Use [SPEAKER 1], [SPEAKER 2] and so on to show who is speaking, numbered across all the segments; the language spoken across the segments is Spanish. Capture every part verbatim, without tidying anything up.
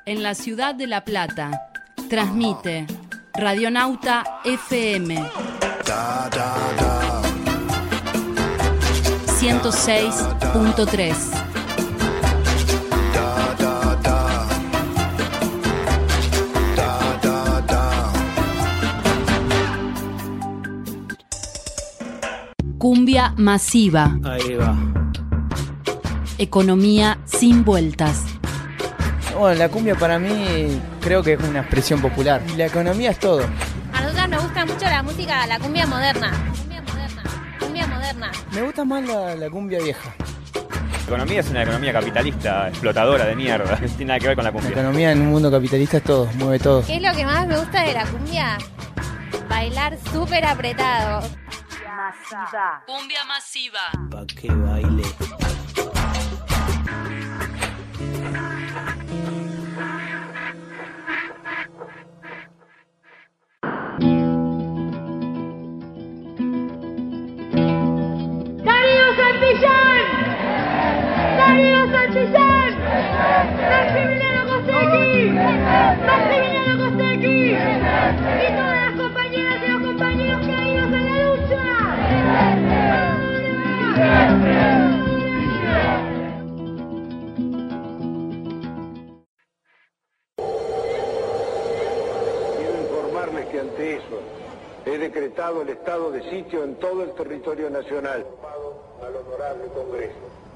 [SPEAKER 1] en la ciudad de La Plata. Transmite Radionauta F M ciento seis punto tres. Cumbia masiva.
[SPEAKER 2] Ahí va.
[SPEAKER 1] Economía sin vueltas.
[SPEAKER 2] Bueno, la cumbia para mí creo que es una expresión popular. Y la economía es todo.
[SPEAKER 3] A nosotros nos gusta mucho la música, la cumbia moderna. Cumbia moderna. Cumbia moderna.
[SPEAKER 2] Me gusta más la, la cumbia vieja.
[SPEAKER 4] La economía es una economía capitalista, explotadora de mierda. No tiene nada que ver con la cumbia.
[SPEAKER 2] La economía en un mundo capitalista es todo, mueve todo.
[SPEAKER 3] ¿Qué es lo que más me gusta de la cumbia? Bailar súper apretado.
[SPEAKER 1] Masiva. Cumbia masiva.
[SPEAKER 2] Pa' que baile.
[SPEAKER 5] ¡Darío Santillán! ¡Darío Santillán! ¡Maximiliano Costecchi! ¡Maximiliano Costecchi! ¡Y todas las compañeras y los compañeros caídos en la lucha!
[SPEAKER 6] Quiero informarles que ante eso he decretado el estado de sitio en todo el territorio nacional. Al honorable Congreso.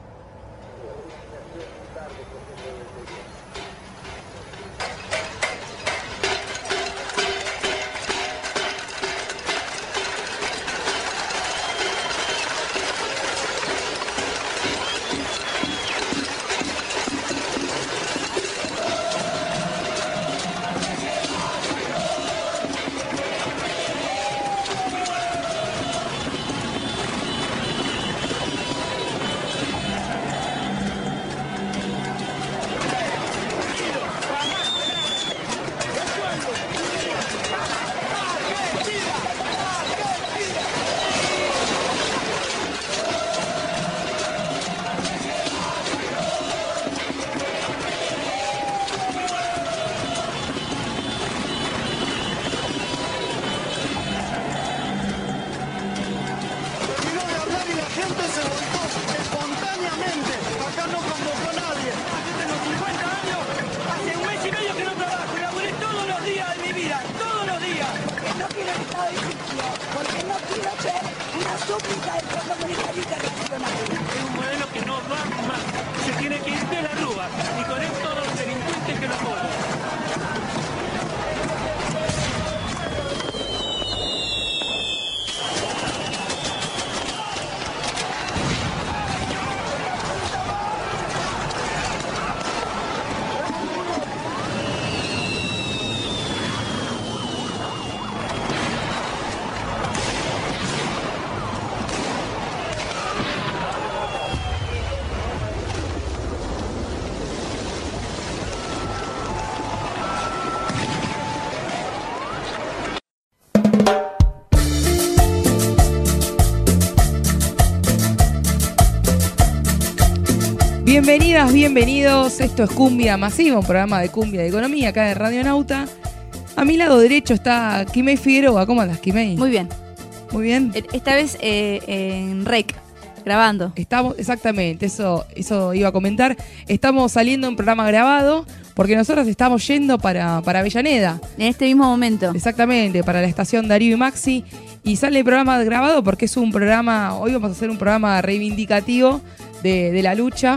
[SPEAKER 7] Bienvenidas, bienvenidos. Esto es Cumbia Masiva, un programa de cumbia de economía acá de Radionauta. A mi lado derecho está Kimei Figueroa. ¿Cómo andas, Kimei?
[SPEAKER 8] Muy bien.
[SPEAKER 7] Muy bien.
[SPEAKER 8] Esta vez eh, en rec, grabando.
[SPEAKER 7] Estamos, exactamente, eso, eso iba a comentar. Estamos saliendo en programa grabado porque nosotros estamos yendo para, para Avellaneda.
[SPEAKER 8] En este mismo momento.
[SPEAKER 7] Exactamente, para la estación Darío y Maxi. Y sale el programa grabado porque es un programa, hoy vamos a hacer un programa reivindicativo de, de la lucha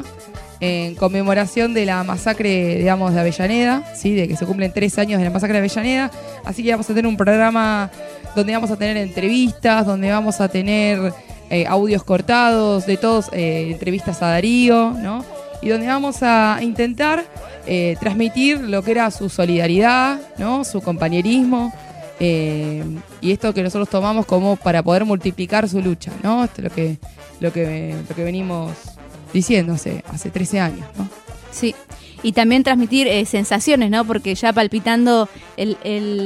[SPEAKER 7] en conmemoración de la masacre, digamos, de Avellaneda, ¿sí? De que se cumplen tres años de la masacre de Avellaneda. Así que vamos a tener un programa donde vamos a tener entrevistas, donde vamos a tener eh, audios cortados de todos, eh, entrevistas a Darío, ¿no? Y donde vamos a intentar eh, transmitir lo que era su solidaridad, ¿no? Su compañerismo, eh, y esto que nosotros tomamos como para poder multiplicar su lucha, ¿no? Esto es lo que, lo que, lo que venimos diciendo hace, hace trece años, ¿no?
[SPEAKER 8] Sí, y también transmitir eh, sensaciones, ¿no? Porque ya palpitando el,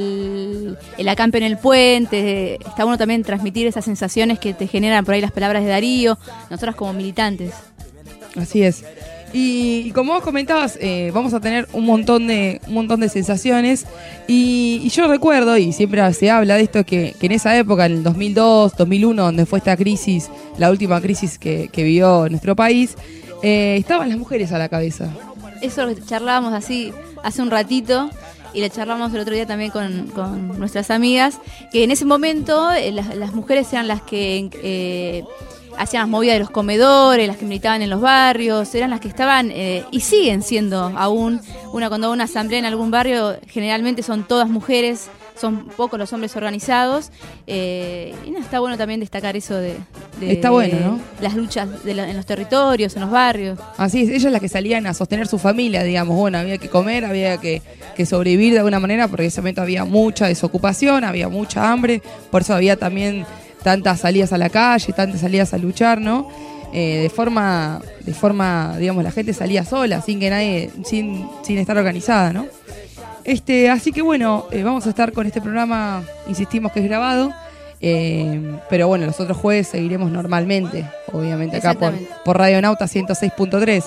[SPEAKER 8] el, el acampe en el puente, eh, está bueno también transmitir esas sensaciones que te generan por ahí las palabras de Darío, nosotras como militantes.
[SPEAKER 7] Así es. Y, y como vos comentabas, eh, vamos a tener un montón de un montón de sensaciones. Y, y yo recuerdo, y siempre se habla de esto, que, que en esa época, en el dos mil dos, dos mil uno, donde fue esta crisis, la última crisis que, que vivió nuestro país, eh, estaban las mujeres a la cabeza.
[SPEAKER 8] Eso lo charlábamos así hace un ratito. Y lo charlamos el otro día también con, con nuestras amigas, que en ese momento eh, las, las mujeres eran las que eh, hacían las movidas de los comedores, las que militaban en los barrios, eran las que estaban eh, y siguen siendo aún. Una cuando hay una asamblea en algún barrio, generalmente son todas mujeres, son pocos los hombres organizados. Eh, y no, está bueno también destacar eso de, de
[SPEAKER 7] está bueno, ¿no?
[SPEAKER 8] Las luchas de la, en los territorios, en los barrios.
[SPEAKER 7] Así es, ellas las que salían a sostener su familia, digamos. Bueno, había que comer, había que, que sobrevivir de alguna manera, porque en ese momento había mucha desocupación, había mucha hambre, por eso había también tantas salidas a la calle, tantas salidas a luchar, ¿no? Eh, de forma, de forma, digamos, la gente salía sola, sin que nadie, sin, sin estar organizada, ¿no? Este, así que bueno, eh, vamos a estar con este programa, insistimos que es grabado, eh, pero bueno, los otros jueves seguiremos normalmente, obviamente acá por, por Radio Nauta ciento seis punto tres.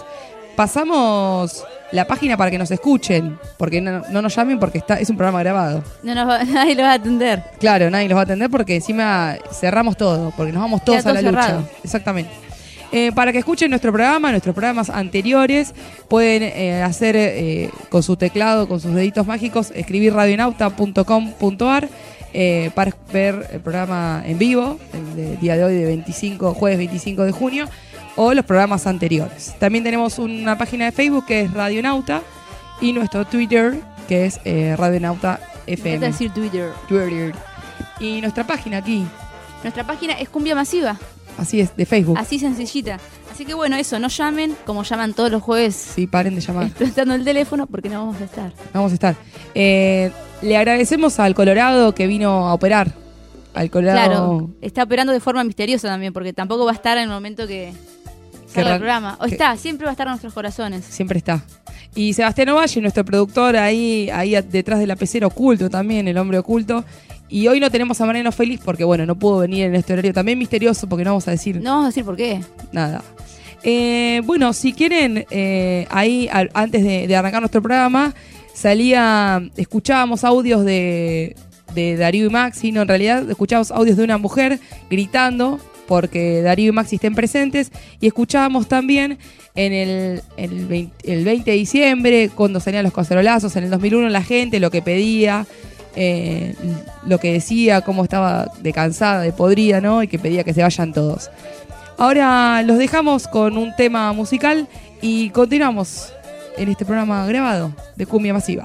[SPEAKER 7] Pasamos la página para que nos escuchen, porque no, no nos llamen porque está, es un programa grabado.
[SPEAKER 8] No nos va, nadie lo va a atender.
[SPEAKER 7] Claro, nadie los va a atender porque encima cerramos todo, porque nos vamos todos
[SPEAKER 8] Queda
[SPEAKER 7] a la
[SPEAKER 8] todo
[SPEAKER 7] lucha.
[SPEAKER 8] cerrado.
[SPEAKER 7] Exactamente. Eh, para que escuchen nuestro programa, nuestros programas anteriores, pueden eh, hacer eh, con su teclado, con sus deditos mágicos, escribir radionauta punto com punto ar eh, para ver el programa en vivo, el de día de hoy, de veinticinco, jueves veinticinco de junio, o los programas anteriores. También tenemos una página de Facebook que es Radionauta y nuestro Twitter que es eh, Radionauta F M.
[SPEAKER 8] Es decir, Twitter.
[SPEAKER 7] Twitter. Y nuestra página aquí.
[SPEAKER 8] Nuestra página es Cumbia Masiva.
[SPEAKER 7] Así es, de Facebook.
[SPEAKER 8] Así sencillita. Así que bueno, eso, no llamen como llaman todos los jueves.
[SPEAKER 7] Sí, paren de llamar.
[SPEAKER 8] Explotando el teléfono porque no vamos a estar.
[SPEAKER 7] Vamos a estar. Eh, le agradecemos al Colorado que vino a operar. Al Colorado.
[SPEAKER 8] Claro, está operando de forma misteriosa también, porque tampoco va a estar en el momento que salga el programa. O
[SPEAKER 7] que,
[SPEAKER 8] está, siempre va a estar en nuestros corazones.
[SPEAKER 7] Siempre está. Y Sebastián Ovalle, nuestro productor, ahí, ahí detrás de la pecera, oculto también, el hombre oculto. Y hoy no tenemos a Mariano Félix porque, bueno, no pudo venir en este horario también misterioso porque no vamos a decir...
[SPEAKER 8] No vamos a decir por qué.
[SPEAKER 7] Nada. Eh, bueno, si quieren, eh, ahí a, antes de, de arrancar nuestro programa, salía, escuchábamos audios de, de Darío y Maxi, no, en realidad escuchábamos audios de una mujer gritando porque Darío y Maxi estén presentes, y escuchábamos también en el, el, veinte, el veinte de diciembre, cuando salían los cacerolazos, en el dos mil uno, la gente lo que pedía... Eh, lo que decía, cómo estaba de cansada, de podrida, ¿no? Y que pedía que se vayan todos. Ahora los dejamos con un tema musical y continuamos en este programa grabado de Cumbia Masiva.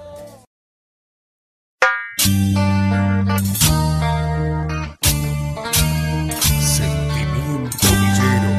[SPEAKER 9] Sentimiento villero.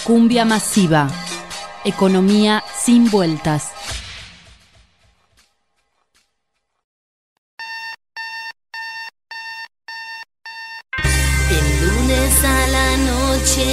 [SPEAKER 1] Cumbia masiva. Economía sin vueltas.
[SPEAKER 9] El lunes a la noche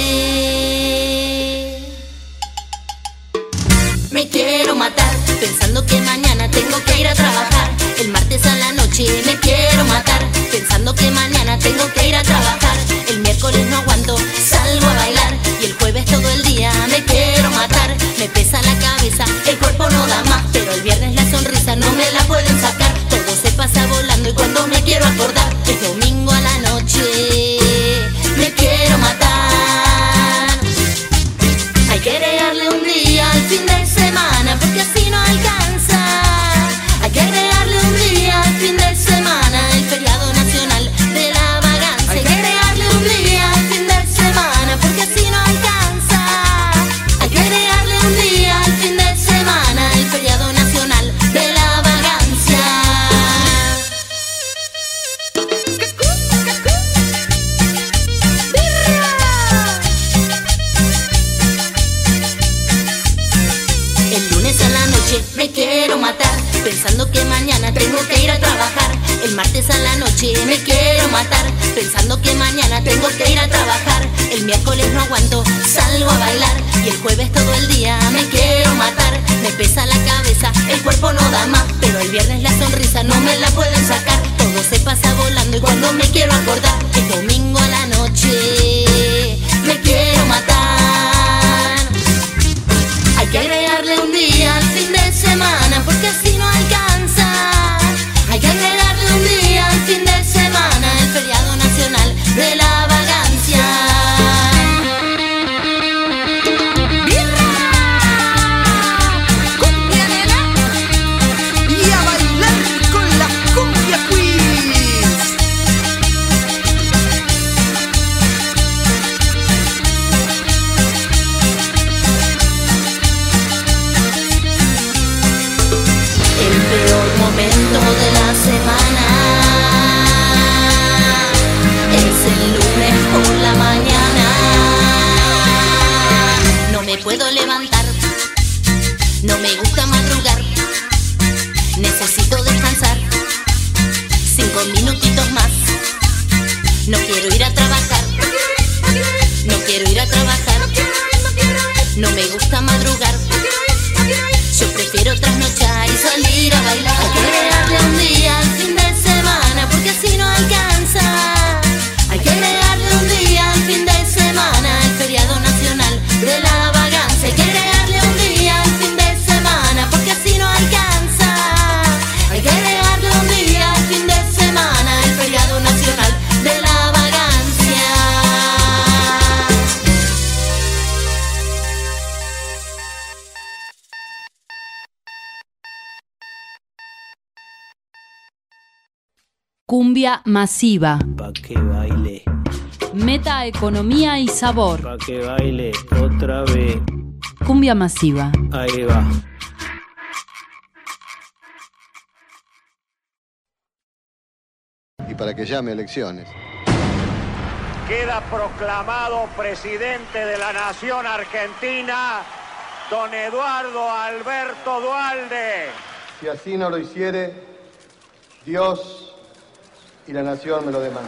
[SPEAKER 9] me quiero matar, pensando que mañana tengo que ir a trabajar. El martes a la noche me quiero matar, pensando que mañana tengo que ir a trabajar. El miércoles no aguanto, salgo a bailar. Y el jueves todo el día me quiero matar. Me pesa la cabeza, el cuerpo no da más, pero el viernes la sonrisa no me la pueden sacar. Todo se pasa volando y cuando me quiero acordar es domingo a la noche. Me quiero matar. Hay que agregarle un día al fin de semana porque así no alcanza. Hay que agregarle un día al fin de semana, el feriado nacional de la vagancia. Hay que agregarle un día al fin de semana porque así no alcanza. Hay que agregarle un día al fin de semana, el feriado nacional de la vagancia. El lunes a la noche me quiero matar, pensando que mañana tengo que ir a trabajar. El martes a la noche me quiero matar, pensando que mañana tengo que ir a trabajar. El miércoles no aguanto, salgo a bailar. Y el jueves todo el día me quiero matar. Me pesa la cabeza, el cuerpo no da más, pero el viernes la sonrisa no me la pueden sacar. Todo se pasa volando y cuando me quiero acordar es domingo a la noche. Me quiero matar. Hay que agregarle un día al fin de semana porque así no alcanza. Hay que agregarle un día al fin de semana, el feriado nacional de la vagancia. ¡Birra! ¡Cumbia, nena! Y a bailar con la cumbia queens. El peor momento de la semana es el lunes por la mañana. No me puedo levantar, no me gusta madrugar. Necesito descansar cinco minutitos más. No quiero ir a trabajar, no quiero ir a trabajar. No me gusta madrugar, yo prefiero trasnochar y salir a bailar. Hay que agregarle un día al fin de semana porque así no alcanza. Hay que agregarle un día al fin de semana, el feriado nacional de la vagancia. Hay que agregarle un día al fin de semana porque así no alcanza. Hay que agregarle un día al fin de semana, el feriado nacional de la vagancia.
[SPEAKER 1] Cumbia masiva.
[SPEAKER 10] Pa' que baile,
[SPEAKER 1] Meta economía y sabor.
[SPEAKER 10] pa' que baile otra vez.
[SPEAKER 1] Cumbia masiva.
[SPEAKER 10] Ahí va.
[SPEAKER 11] Y para que llame a elecciones.
[SPEAKER 12] Queda proclamado presidente de la Nación Argentina, don Eduardo Alberto Duhalde.
[SPEAKER 11] Si así no lo hiciere, Dios y la nación me lo demandan.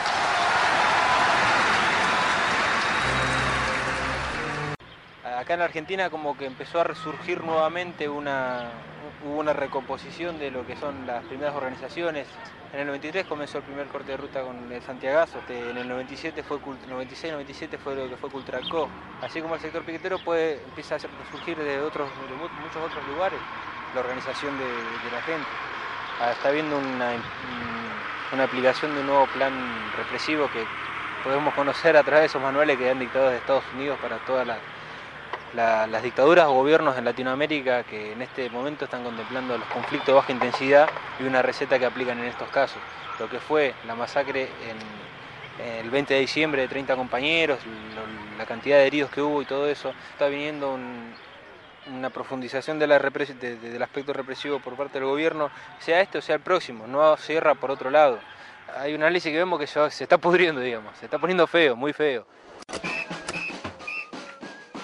[SPEAKER 13] Acá en la Argentina como que empezó a resurgir nuevamente una, hubo una recomposición de lo que son las primeras organizaciones. En el noventa y tres comenzó el primer corte de ruta con el Santiagazo, en el noventa y siete fue noventa y seis noventa y siete fue lo que fue Cultralcó. Así como el sector piquetero puede empieza a resurgir de otros de muchos otros lugares la organización de, de la gente. Ah, está habiendo una, una aplicación de un nuevo plan represivo que podemos conocer a través de esos manuales que han dictado de Estados Unidos para todas las La, las dictaduras o gobiernos en Latinoamérica que en este momento están contemplando los conflictos de baja intensidad y una receta que aplican en estos casos. Lo que fue la masacre en, en el veinte de diciembre de treinta compañeros, lo, la cantidad de heridos que hubo y todo eso, está viniendo un, una profundización de la repres de, de, del aspecto represivo por parte del gobierno, sea este o sea el próximo, no cierra por otro lado. Hay un análisis que vemos que se está pudriendo, digamos, se está poniendo feo, muy feo.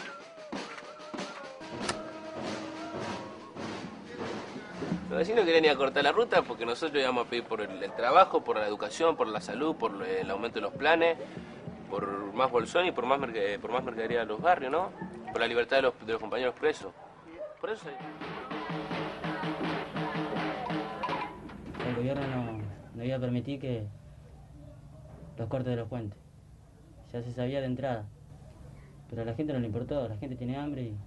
[SPEAKER 14] vecinos querían ir a cortar la ruta porque nosotros íbamos a pedir por el, el trabajo, por la educación, por la salud, por el aumento de los planes, por más bolsón y por más, merc por más mercadería de los barrios, ¿no? Por la libertad de los, de los compañeros presos. Por eso...
[SPEAKER 15] El gobierno no, no iba a permitir que los cortes de los puentes. Ya se sabía de entrada. Pero a la gente no le importó, la gente tiene hambre y...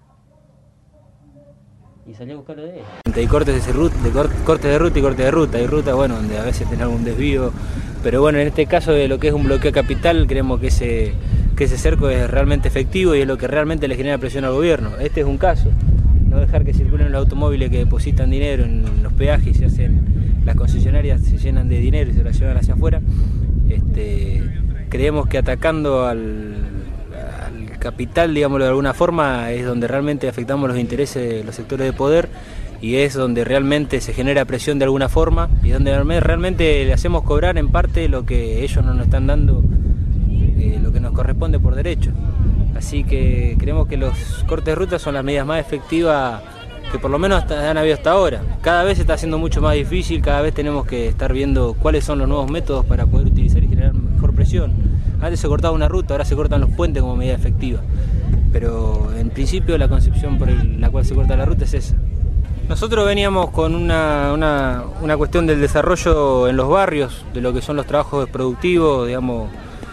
[SPEAKER 15] y salió a buscarlo de él.
[SPEAKER 10] Hay cortes de, ruta, de cortes de ruta y cortes de ruta. Hay rutas, bueno, donde a veces tiene algún desvío. Pero bueno, en este caso de lo que es un bloqueo capital, creemos que ese, que ese cerco es realmente efectivo y es lo que realmente le genera presión al gobierno. Este es un caso. No dejar que circulen los automóviles que depositan dinero en los peajes y se hacen, las concesionarias se llenan de dinero y se las llevan hacia afuera. Este, creemos que atacando al, al capital, digámoslo de alguna forma, es donde realmente afectamos los intereses de los sectores de poder y es donde realmente se genera presión de alguna forma y donde realmente le hacemos cobrar en parte lo que ellos no nos están dando, eh, lo que nos corresponde por derecho. Así que creemos que los cortes de ruta son las medidas más efectivas que por lo menos hasta, han habido hasta ahora. Cada vez se está haciendo mucho más difícil, cada vez tenemos que estar viendo cuáles son los nuevos métodos para poder utilizar y generar mejor presión. Antes se cortaba una ruta, ahora se cortan los puentes como medida efectiva. Pero en principio la concepción por el, la cual se corta la ruta es esa. Nosotros veníamos con una, una, una cuestión del desarrollo en los barrios, de lo que son los trabajos productivos, digamos,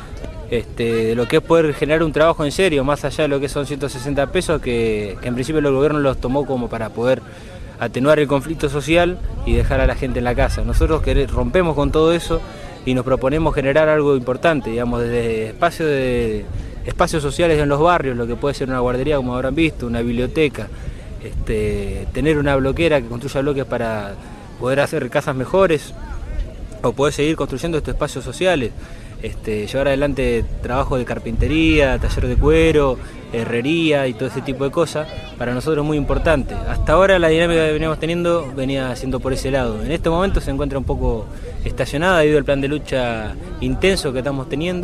[SPEAKER 10] este, de lo que es poder generar un trabajo en serio, más allá de lo que son ciento sesenta pesos, que, que en principio el gobierno los tomó como para poder atenuar el conflicto social y dejar a la gente en la casa. Nosotros queremos, rompemos con todo eso y nos proponemos generar algo importante, digamos, desde espacios, de, espacios sociales en los barrios, lo que puede ser una guardería, como habrán visto, una biblioteca, este, tener una bloquera que construya bloques para poder hacer casas mejores o poder seguir construyendo estos espacios sociales. Este, llevar adelante trabajo de carpintería, taller de cuero, herrería y todo ese tipo de cosas, para nosotros es muy importante. Hasta ahora la dinámica que veníamos teniendo venía siendo por ese lado. En este momento se encuentra un poco estacionada debido al plan de lucha intenso que estamos teniendo.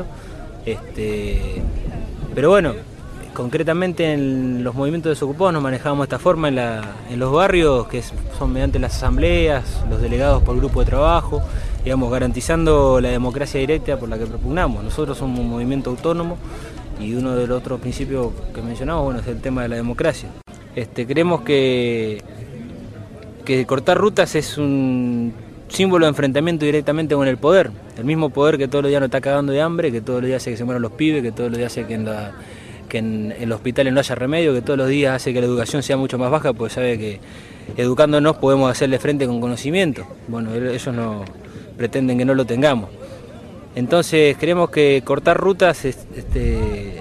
[SPEAKER 10] Este, pero bueno, concretamente en los movimientos desocupados nos manejamos de esta forma en, la, en los barrios, que son mediante las asambleas, los delegados por grupo de trabajo, digamos, garantizando la democracia directa por la que propugnamos. Nosotros somos un movimiento autónomo y uno de los otros principios que mencionamos, bueno, es el tema de la democracia. Este, creemos que, que cortar rutas es un símbolo de enfrentamiento directamente con el poder, el mismo poder que todos los días nos está cagando de hambre, que todos los días hace que se mueran los pibes, que todos los días hace que en, la, que en, en los hospitales no haya remedio, que todos los días hace que la educación sea mucho más baja, porque sabe que educándonos podemos hacerle frente con conocimiento. Bueno, ellos no pretenden que no lo tengamos. Entonces creemos que cortar rutas es, este,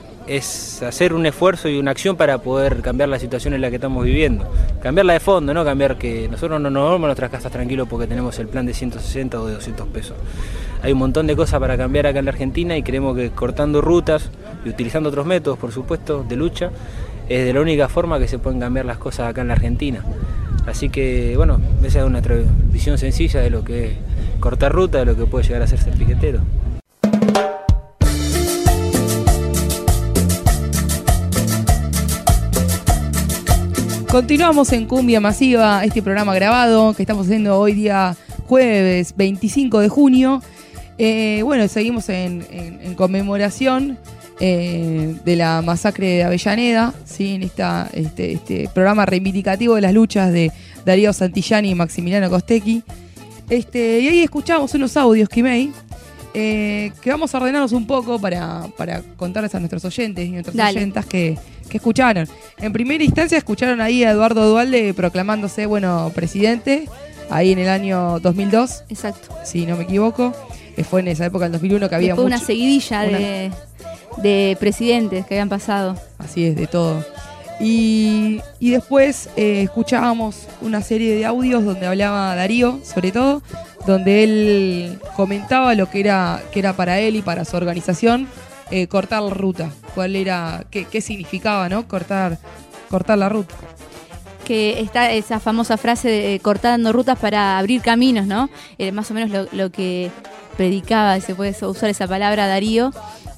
[SPEAKER 10] es hacer un esfuerzo y una acción para poder cambiar la situación en la que estamos viviendo. Cambiarla de fondo, no cambiar que nosotros no nos vamos a nuestras casas tranquilos porque tenemos el plan de ciento sesenta o de doscientos pesos. Hay un montón de cosas para cambiar acá en la Argentina y creemos que cortando rutas y utilizando otros métodos, por supuesto, de lucha, es de la única forma que se pueden cambiar las cosas acá en la Argentina. Así que, bueno, esa es una visión sencilla de lo que es cortar ruta, de lo que puede llegar a ser ser piquetero.
[SPEAKER 7] Continuamos en Cumbia Masiva, este programa grabado que estamos haciendo hoy día jueves veinticinco de junio. Eh, bueno, seguimos en, en, en conmemoración eh, de la masacre de Avellaneda, ¿sí? En esta, este, este programa reivindicativo de las luchas de Darío Santillani y Maximiliano Costecchi. Este, y ahí escuchamos unos audios, Kimei, eh, que vamos a ordenarnos un poco para, para contarles a nuestros oyentes y nuestras
[SPEAKER 8] Dale.
[SPEAKER 7] oyentas que, que escucharon. En primera instancia escucharon ahí a Eduardo Duhalde proclamándose, bueno, presidente, ahí en el año dos mil dos.
[SPEAKER 8] Exacto.
[SPEAKER 7] Si no me equivoco. Que fue en esa época, en dos mil uno, que había
[SPEAKER 8] Después
[SPEAKER 7] mucho,
[SPEAKER 8] una seguidilla
[SPEAKER 7] una...
[SPEAKER 8] de, de presidentes que habían pasado.
[SPEAKER 7] Así es, de todo. Y, y después eh, escuchábamos una serie de audios donde hablaba Darío, sobre todo, donde él comentaba lo que era, que era para él y para su organización eh, cortar la ruta. Cuál era, qué, qué significaba, ¿no? Cortar, cortar la ruta.
[SPEAKER 8] Que está esa famosa frase de cortando rutas para abrir caminos, ¿no? Eh, más o menos lo, lo que predicaba, se puede usar esa palabra, Darío.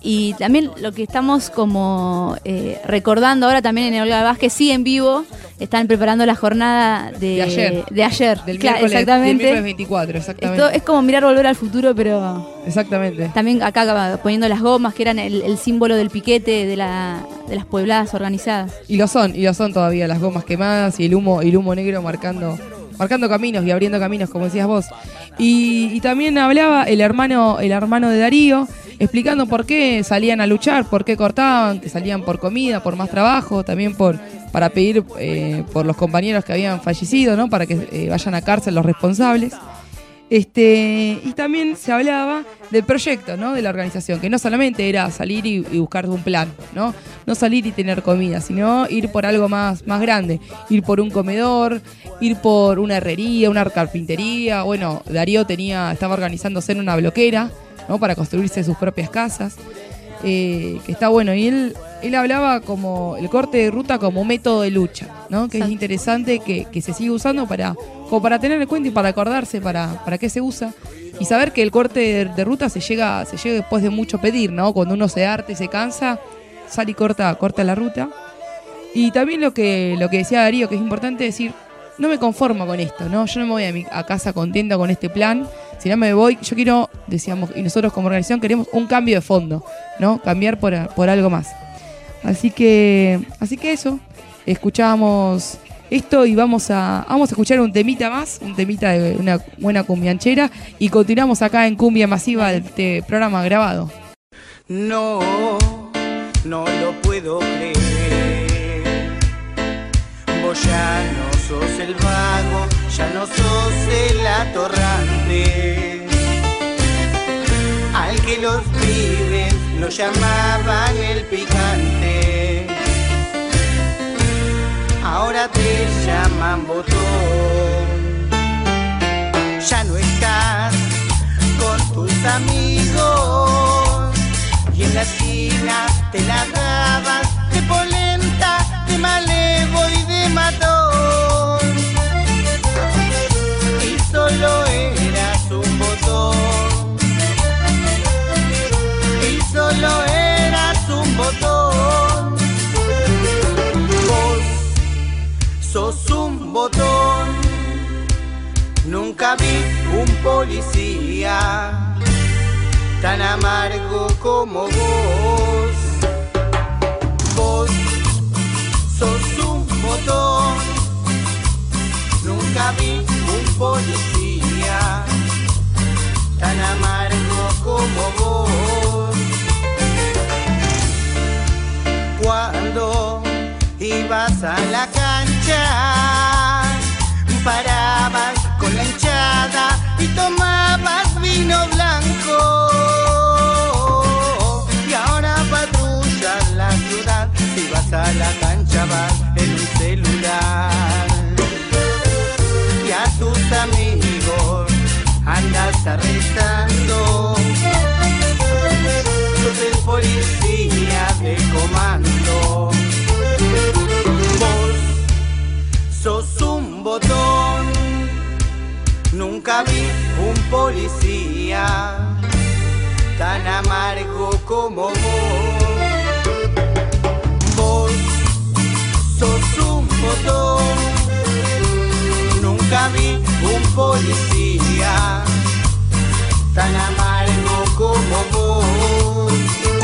[SPEAKER 8] Y también lo que estamos como eh, recordando ahora también en el Olga Vázquez, sí, en vivo, están preparando la jornada de,
[SPEAKER 7] De ayer.
[SPEAKER 8] De ayer.
[SPEAKER 7] Del
[SPEAKER 8] Claro,
[SPEAKER 7] miércoles,
[SPEAKER 8] exactamente.
[SPEAKER 7] del miércoles veinticuatro, exactamente.
[SPEAKER 8] Esto es como mirar Volver al Futuro, pero
[SPEAKER 7] Exactamente.
[SPEAKER 8] también acá poniendo las gomas, que eran el, el símbolo del piquete de, la, de las puebladas organizadas.
[SPEAKER 7] Y lo son, y lo son todavía, las gomas quemadas y el humo, y el humo negro marcando, marcando caminos y abriendo caminos, como decías vos. Y, y también hablaba el hermano, el hermano de Darío, explicando por qué salían a luchar, por qué cortaban, que salían por comida, por más trabajo, también por para pedir eh, por los compañeros que habían fallecido, ¿no? Para que eh, vayan a cárcel los responsables. Este, y también se hablaba del proyecto, ¿no? De la organización, que no solamente era salir y, y buscar un plan, ¿no? No salir y tener comida, sino ir por algo más, más grande, ir por un comedor, ir por una herrería, una carpintería. Bueno, Darío tenía, estaba organizándose en una bloquera, ¿no? Para construirse sus propias casas, eh, que está bueno. Y él, él hablaba como el corte de ruta como método de lucha, ¿no? Que es interesante que, que se sigue usando para, como para tener en cuenta y para acordarse para, para qué se usa. Y saber que el corte de, de ruta se llega, se llega después de mucho pedir, ¿no? Cuando uno se harta y se cansa, sale y corta, corta la ruta. Y también lo que, lo que decía Darío, que es importante decir, no me conformo con esto, ¿no? Yo no me voy a, mi, a casa contenta con este plan. Si no me voy, yo quiero, decíamos, y nosotros como organización queremos un cambio de fondo, ¿no? Cambiar por, por algo más. Así que, así que eso, escuchábamos esto y vamos a, vamos a escuchar un temita más, un temita de una buena cumbianchera, y continuamos acá en Cumbia Masiva, este programa grabado.
[SPEAKER 16] No, no lo puedo creer. Vos ya no sos el vago, ya no sos el atorrante, al que los pibes lo llamaban el picante. Ahora te llaman botón. Ya no estás con tus amigos y en la esquina te la dabas de polenta, de malevo y de matón. Y solo eras un botón. Y solo eras un botón. Vos sos un botón. Nunca vi un policía tan amargo como vos. Vos sos un botón. Nunca vi un policía tan amargo como vos. Cuando ibas a la cancha, parabas con la hinchada y tomabas vino blanco. Y ahora patrullas la ciudad, si vas a la cancha vas en un celular. Y a tus amigos andas arrestando. Sos el policía de comando. Vos sos un botón. Nunca vi un policía tan amargo como vos. Vos sos un botón. Nunca vi un policía tan amargo como vos.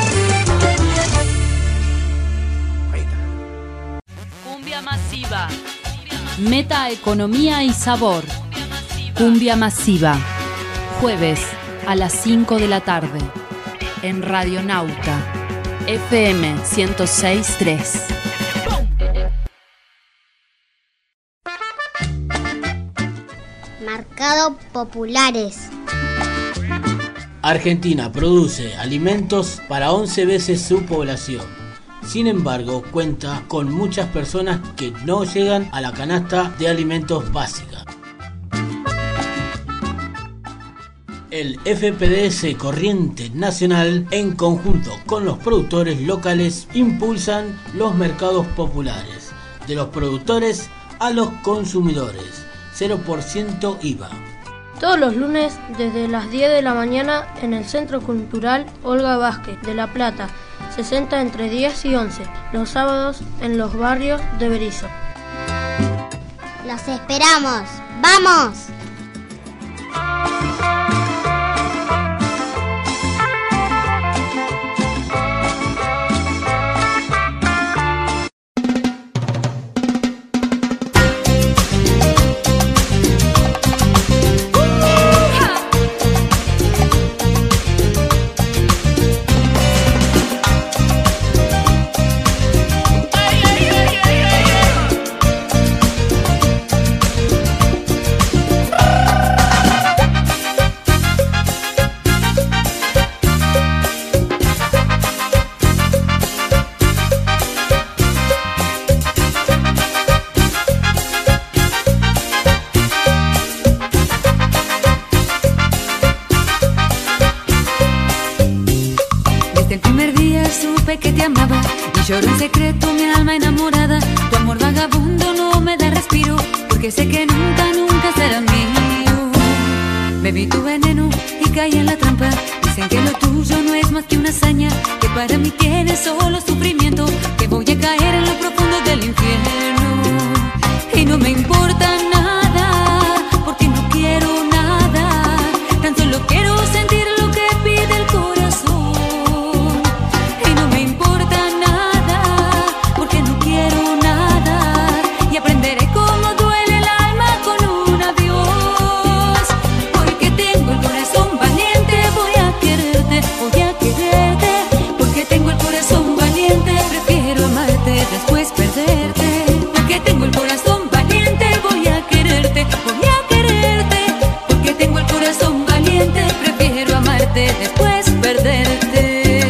[SPEAKER 1] Cumbia Masiva. Meta, economía y sabor. Cumbia Masiva. Jueves a las cinco de la tarde. En Radionauta. F M ciento seis punto tres.
[SPEAKER 17] Mercado Populares.
[SPEAKER 18] Argentina produce alimentos para once veces su población. Sin embargo, cuenta con muchas personas que no llegan a la canasta de alimentos básica. El F P D S Corriente Nacional, en conjunto con los productores locales, impulsan los mercados populares, de los productores a los consumidores, cero por ciento I V A.
[SPEAKER 19] Todos los lunes desde las diez de la mañana en el Centro Cultural Olga Vázquez de La Plata, sesenta entre diez y once. Los sábados en los barrios de Berisso.
[SPEAKER 17] ¡Los esperamos! ¡Vamos!
[SPEAKER 20] Que te amaba y lloro en secreto mi alma enamorada. Tu amor vagabundo no me da respiro, porque sé que nunca, nunca será mío. Bebí tu veneno y caí en la trampa. Dicen que lo tuyo no es más que una hazaña, que para mí tiene solo sufrimiento, que voy a caer en lo profundo del infierno. Y no me importa nada, porque no quiero nada, tan solo quiero sentir lo que pide el corazón. Aprenderé cómo duele el alma con un adiós. Porque tengo el corazón valiente, voy a quererte, voy a quererte. Porque tengo el corazón valiente, prefiero amarte, después perderte. Porque tengo el corazón valiente, voy a quererte, voy a quererte. Porque tengo el corazón valiente, prefiero amarte, después perderte.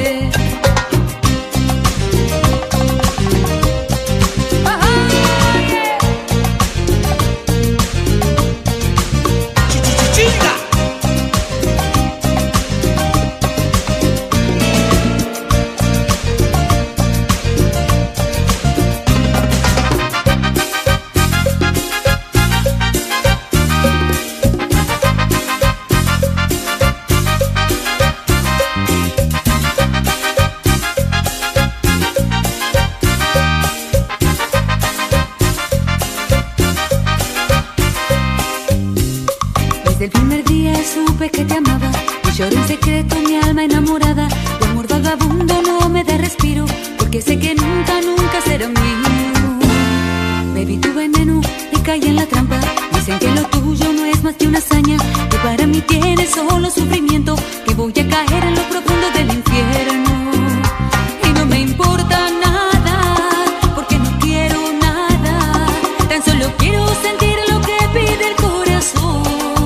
[SPEAKER 20] Desde el primer día supe que te amaba y lloré en secreto mi alma enamorada. Tu amor vagabundo no me da respiro, porque sé que nunca, nunca será mío. Bebí tu veneno y caí en la trampa. Dicen que lo tuyo no es más que una hazaña, que para mí tiene solo sufrimiento, que voy a caer en lo profundo del infierno. Y no me importa nada, porque no quiero nada, tan solo quiero sentir lo que pide el corazón.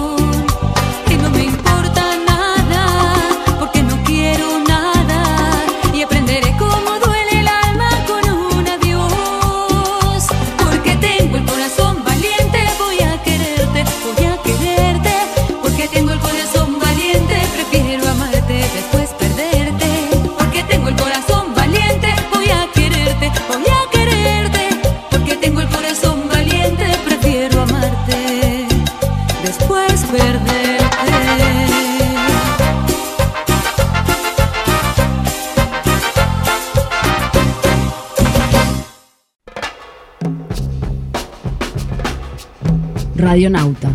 [SPEAKER 20] Aprenderé cómo duele el alma con un adiós. Porque tengo el corazón valiente, voy a quererte, voy a quererte. Porque tengo el corazón valiente, prefiero amarte, después perderte. Porque tengo el corazón valiente, voy a quererte, voy a quererte. Porque tengo el corazón valiente, prefiero amarte, después perderte.
[SPEAKER 1] Radionauta.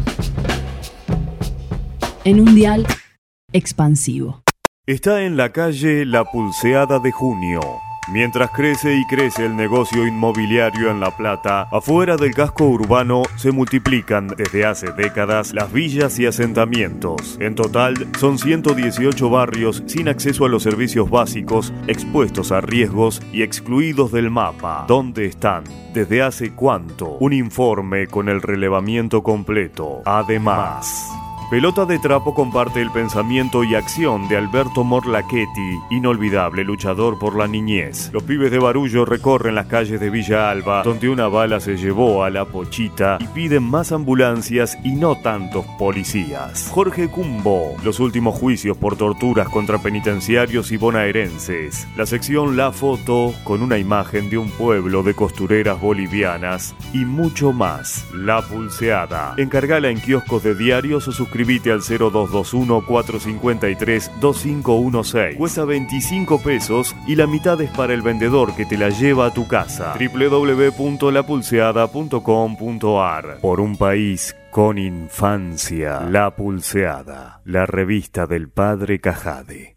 [SPEAKER 1] En un dial expansivo.
[SPEAKER 21] Está en la calle La Pulseada de Junio. Mientras crece y crece el negocio inmobiliario en La Plata, afuera del casco urbano se multiplican desde hace décadas las villas y asentamientos. En total son ciento dieciocho barrios sin acceso a los servicios básicos, expuestos a riesgos y excluidos del mapa. ¿Dónde están? ¿Desde hace cuánto? Un informe con el relevamiento completo. Además, Pelota de Trapo comparte el pensamiento y acción de Alberto Morlachetti, inolvidable luchador por la niñez. Los pibes de Barullo recorren las calles de Villa Alba, donde una bala se llevó a la Pochita, y piden más ambulancias y no tantos policías. Jorge Cumbo, los últimos juicios por torturas contra penitenciarios y bonaerenses. La sección La Foto, con una imagen de un pueblo de costureras bolivianas, y mucho más. La Pulseada. Encargala en kioscos de diarios o suscriptores escribite al cero dos dos uno, cuatro cinco tres, dos cinco uno seis. Cuesta veinticinco pesos y la mitad es para el vendedor que te la lleva a tu casa. doble u doble u doble u punto la pulseada punto com punto a r. Por un país con infancia. La Pulseada, la revista del padre Cajade.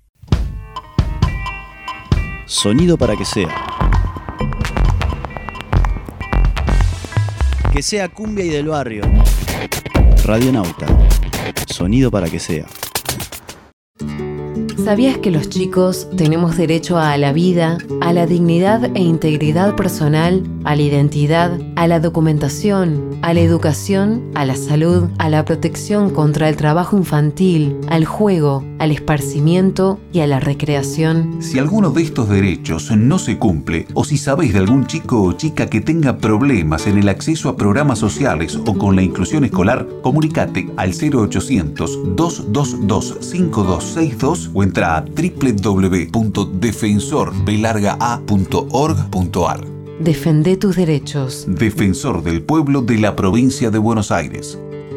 [SPEAKER 4] Sonido para que sea. Que sea cumbia y del barrio. Radionauta. Sonido para que sea.
[SPEAKER 22] ¿Sabías que los chicos tenemos derecho a la vida, a la dignidad e integridad personal, a la identidad, a la documentación, a la educación, a la salud, a la protección contra el trabajo infantil, al juego, al esparcimiento y a la recreación?
[SPEAKER 23] Si alguno de estos derechos no se cumple, o si sabéis de algún chico o chica que tenga problemas en el acceso a programas sociales o con la inclusión escolar, comunicate al cero ochocientos, dos dos dos, cinco dos seis dos o entra a doble u doble u doble u punto defensor b larga a punto org punto a r.
[SPEAKER 22] Defende tus derechos.
[SPEAKER 23] Defensor del pueblo de la provincia de Buenos Aires.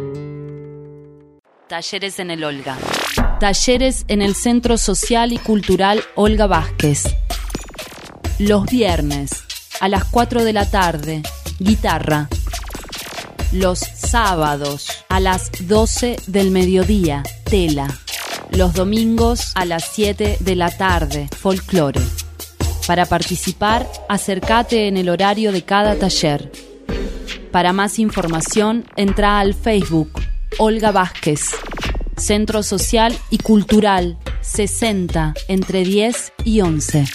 [SPEAKER 1] Talleres en el Olga. Talleres en el Centro Social y Cultural Olga Vázquez. Los viernes a las cuatro de la tarde, guitarra. Los sábados a las doce del mediodía, tela. Los domingos a las siete de la tarde, folclore. Para participar, acércate en el horario de cada taller. Para más información, entra al Facebook Olga Vázquez, Centro Social y Cultural, sesenta, entre diez y once.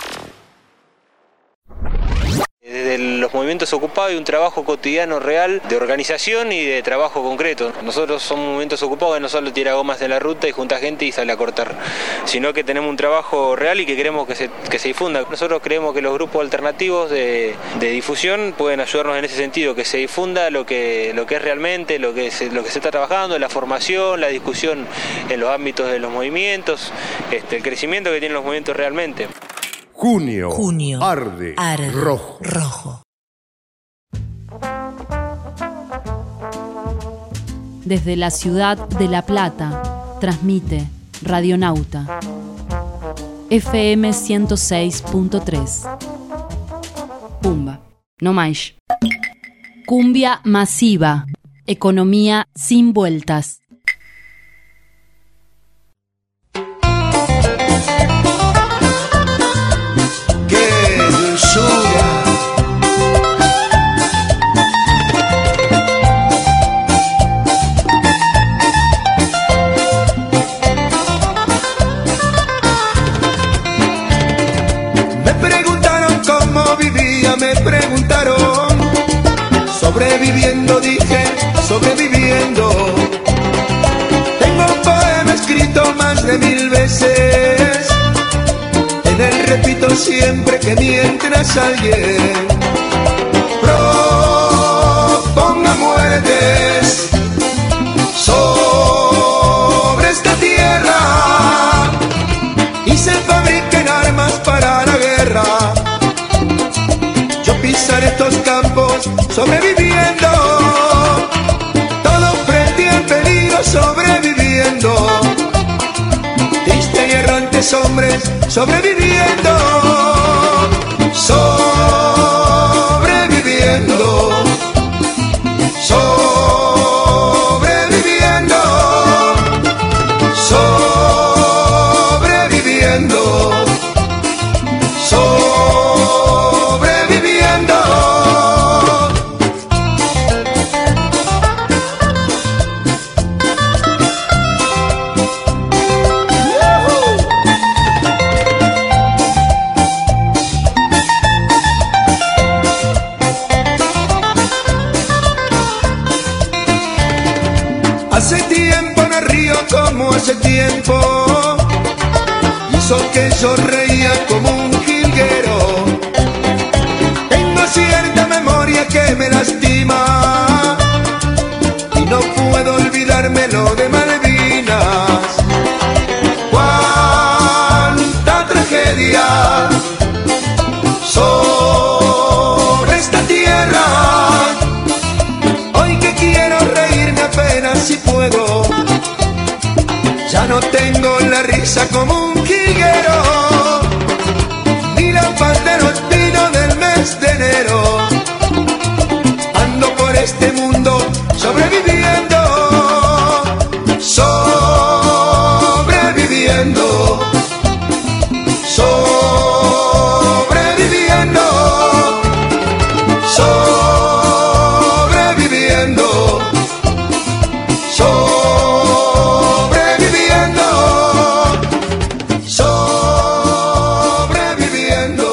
[SPEAKER 13] Desde los movimientos ocupados hay un trabajo cotidiano real de organización y de trabajo concreto. Nosotros somos movimientos ocupados que no solo tira gomas en la ruta y junta gente y sale a cortar, sino que tenemos un trabajo real y que queremos que se, que se difunda. Nosotros creemos que los grupos alternativos de, de difusión pueden ayudarnos en ese sentido, que se difunda lo que, lo que es realmente, lo que, se, lo que se está trabajando, la formación, la discusión en los ámbitos de los movimientos, este, el crecimiento que tienen los movimientos realmente.
[SPEAKER 24] Junio,
[SPEAKER 22] Junio
[SPEAKER 24] arde,
[SPEAKER 22] arde
[SPEAKER 24] rojo.
[SPEAKER 22] rojo.
[SPEAKER 1] Desde la ciudad de La Plata, transmite Radionauta. F M ciento seis punto tres. Pumba, no más. Cumbia masiva. Economía sin vueltas.
[SPEAKER 25] Sobreviviendo, dije, sobreviviendo. Tengo un poema escrito más de mil veces. En él repito siempre que mientras alguien proponga muertes sobre esta tierra y se fabriquen armas para la guerra, yo pisaré estos campos sobreviviendo, todo frente al peligro sobreviviendo, tristes y errantes hombres sobreviviendo, sobreviviendo, sobreviviendo, sobreviviendo, sobreviviendo. Hace tiempo no río como hace tiempo, hizo que yo reía como un jilguero. Tengo cierta memoria que me lastima y no puedo olvidarme lo de Malvinas. Cuánta tragedia sobre esta tierra. Hoy que quiero reírme apenas si puedo, no tengo la risa como un jilguero, ni la paz de los pinos del mes de enero. Ando por este mundo sobreviviendo, sobreviviendo, sobreviviendo, sobreviviendo, sobreviviendo, sobreviviendo,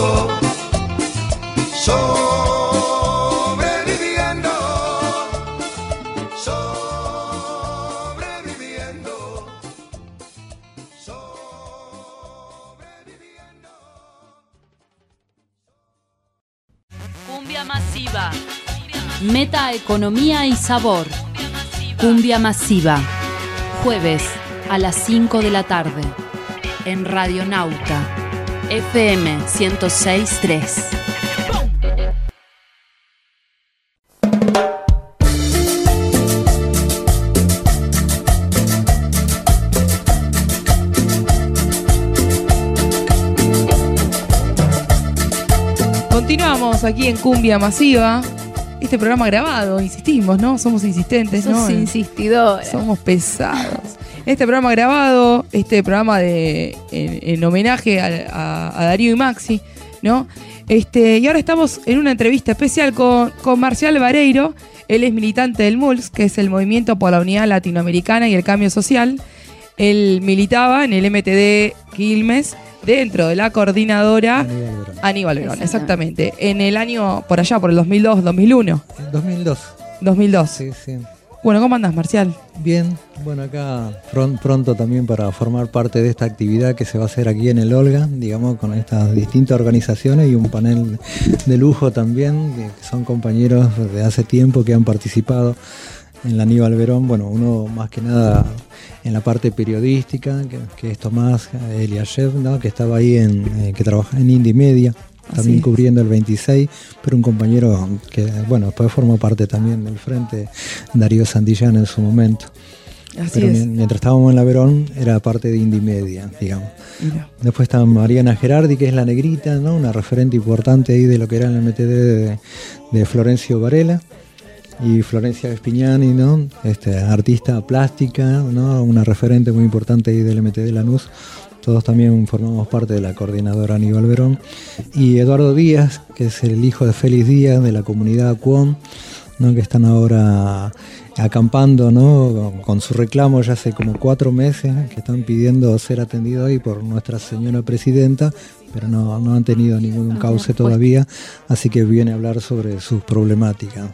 [SPEAKER 25] sobreviviendo, sobreviviendo.
[SPEAKER 1] Cumbia masiva. Meta, economía y sabor. Cumbia masiva. Jueves a las cinco de la tarde. En Radio Nauta. F M ciento seis punto tres.
[SPEAKER 7] Continuamos aquí en Cumbia Masiva. Este programa grabado, insistimos, ¿no? Somos insistentes,
[SPEAKER 8] Sos
[SPEAKER 7] ¿no?
[SPEAKER 8] insistidora.
[SPEAKER 7] Somos pesados. Este programa grabado, este programa de en, en homenaje a, a, a Darío y Maxi, ¿no? Este, y ahora estamos en una entrevista especial con, con Marcial Vareiro. Él es militante del M U L S, que es el Movimiento por la Unidad Latinoamericana y el Cambio Social. Él militaba en el M T D Quilmes, dentro de la coordinadora
[SPEAKER 2] Aníbal Verón.
[SPEAKER 7] Aníbal Verón, exactamente. En el año, por allá, por el dos mil dos, dos mil uno.
[SPEAKER 2] dos mil dos.
[SPEAKER 7] dos mil dos.
[SPEAKER 2] Sí, sí.
[SPEAKER 7] Bueno, ¿cómo andás, Marcial?
[SPEAKER 2] Bien, bueno, acá pron- pronto también para formar parte de esta actividad que se va a hacer aquí en el Olga, digamos, con estas distintas organizaciones y un panel de lujo también, que son compañeros de hace tiempo que han participado en la Aníbal Verón. Bueno, uno más que nada en la parte periodística, que, que es Tomás Eliashev, ¿no? Que estaba ahí, en eh, que trabaja en Indie Media, también cubriendo el veintiséis, pero un compañero que, bueno, después formó parte también del frente, Darío Santillán en su momento.
[SPEAKER 7] Así
[SPEAKER 2] pero
[SPEAKER 7] es.
[SPEAKER 2] mientras estábamos en la Verón, era parte de Indie Media, digamos.
[SPEAKER 7] Mira.
[SPEAKER 2] Después está Mariana Gerardi, que es la negrita, ¿no? Una referente importante ahí de lo que era el M T D de, de Florencio Varela. Y Florencia Espiñani, ¿no? Este, artista plástica, ¿no? Una referente muy importante ahí del M T D Lanús. Todos también formamos parte de la coordinadora Aníbal Verón. Y Eduardo Díaz, que es el hijo de Félix Díaz, de la comunidad Acuón, ¿no? Que están ahora acampando, ¿no? Con, con su reclamo ya hace como cuatro meses, ¿no? Que están pidiendo ser atendidos ahí por Nuestra Señora Presidenta, pero no, no han tenido ningún cauce todavía, así que viene a hablar sobre sus problemáticas.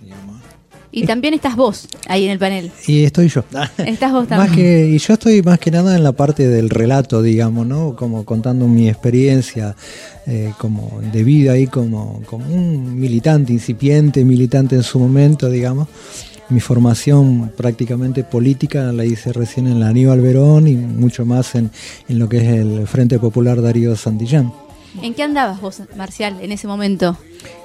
[SPEAKER 8] Y también estás vos ahí en el panel.
[SPEAKER 2] Y estoy yo.
[SPEAKER 8] Estás vos también.
[SPEAKER 2] Más que, y yo estoy más que nada en la parte del relato, digamos, ¿no? Como contando mi experiencia eh, como de vida ahí como, como un militante, incipiente militante en su momento, digamos. Mi formación prácticamente política la hice recién en la Aníbal Verón y mucho más en, en lo que es el Frente Popular Darío Santillán.
[SPEAKER 8] ¿En qué andabas vos, Marcial, en ese momento?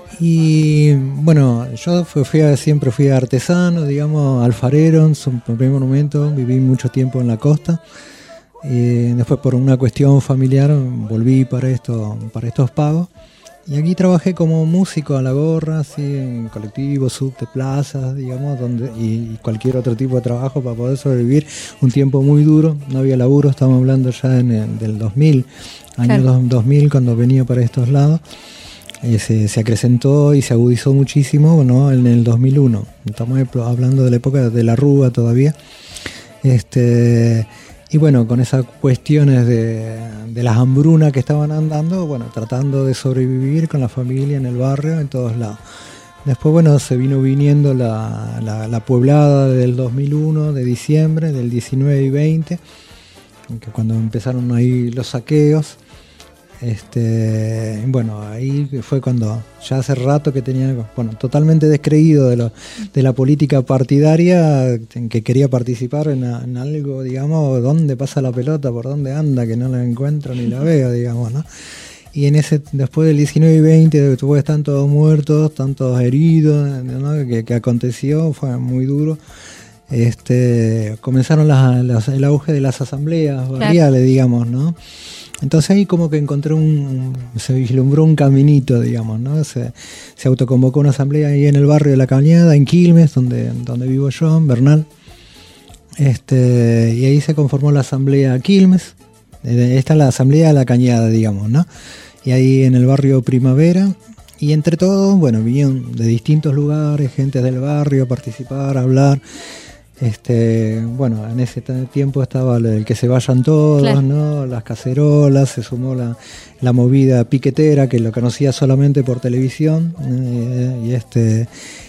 [SPEAKER 2] Y bueno, yo fui, fui a, siempre fui artesano, digamos, alfarero en su primer momento, viví mucho tiempo en la costa. Y después por una cuestión familiar volví para, esto, para estos pagos. Y aquí trabajé como músico a la gorra, así, en colectivos, subte, plazas, digamos, donde, y cualquier otro tipo de trabajo para poder sobrevivir. Un tiempo muy duro, no había laburo, estamos hablando ya en el, del dos mil, año claro. dos mil, cuando venía para estos lados. Eh, se, se acrecentó y se agudizó muchísimo, ¿no? En el dos mil uno. Estamos hablando de la época de la Rúa todavía. Este, y bueno, con esas cuestiones de, de las hambrunas que estaban andando, bueno, tratando de sobrevivir con la familia en el barrio, en todos lados. Después, bueno, se vino viniendo la, la, la pueblada del dos mil uno, de diciembre, del diecinueve y veinte, que cuando empezaron ahí los saqueos. Este, bueno, ahí fue cuando ya hace rato que tenía, bueno, totalmente descreído de, lo, de la política partidaria, en que quería participar en, en algo, digamos, dónde pasa la pelota, por dónde anda, que no la encuentro ni la veo, digamos, ¿no? Y en ese, después del diecinueve y veinte, después están todos muertos, están todos heridos, ¿no? que, que aconteció, fue muy duro. este, comenzaron las, las, el auge de las asambleas barriales, claro. digamos, ¿no? Entonces ahí como que encontré un, se vislumbró un caminito, digamos, ¿no? Se, se autoconvocó una asamblea ahí en el barrio de La Cañada, en Quilmes, donde, donde vivo yo, en Bernal. Este, y ahí se conformó la asamblea Quilmes. Esta es la asamblea de La Cañada, digamos, ¿no? Y ahí en el barrio Primavera. Y entre todos, bueno, vinieron de distintos lugares, gente del barrio a participar, a hablar. Este, bueno, en ese tiempo estaba el que se vayan todos, claro. ¿no? Las cacerolas, se sumó la, la movida piquetera, que lo conocía solamente por televisión. Eh, y este,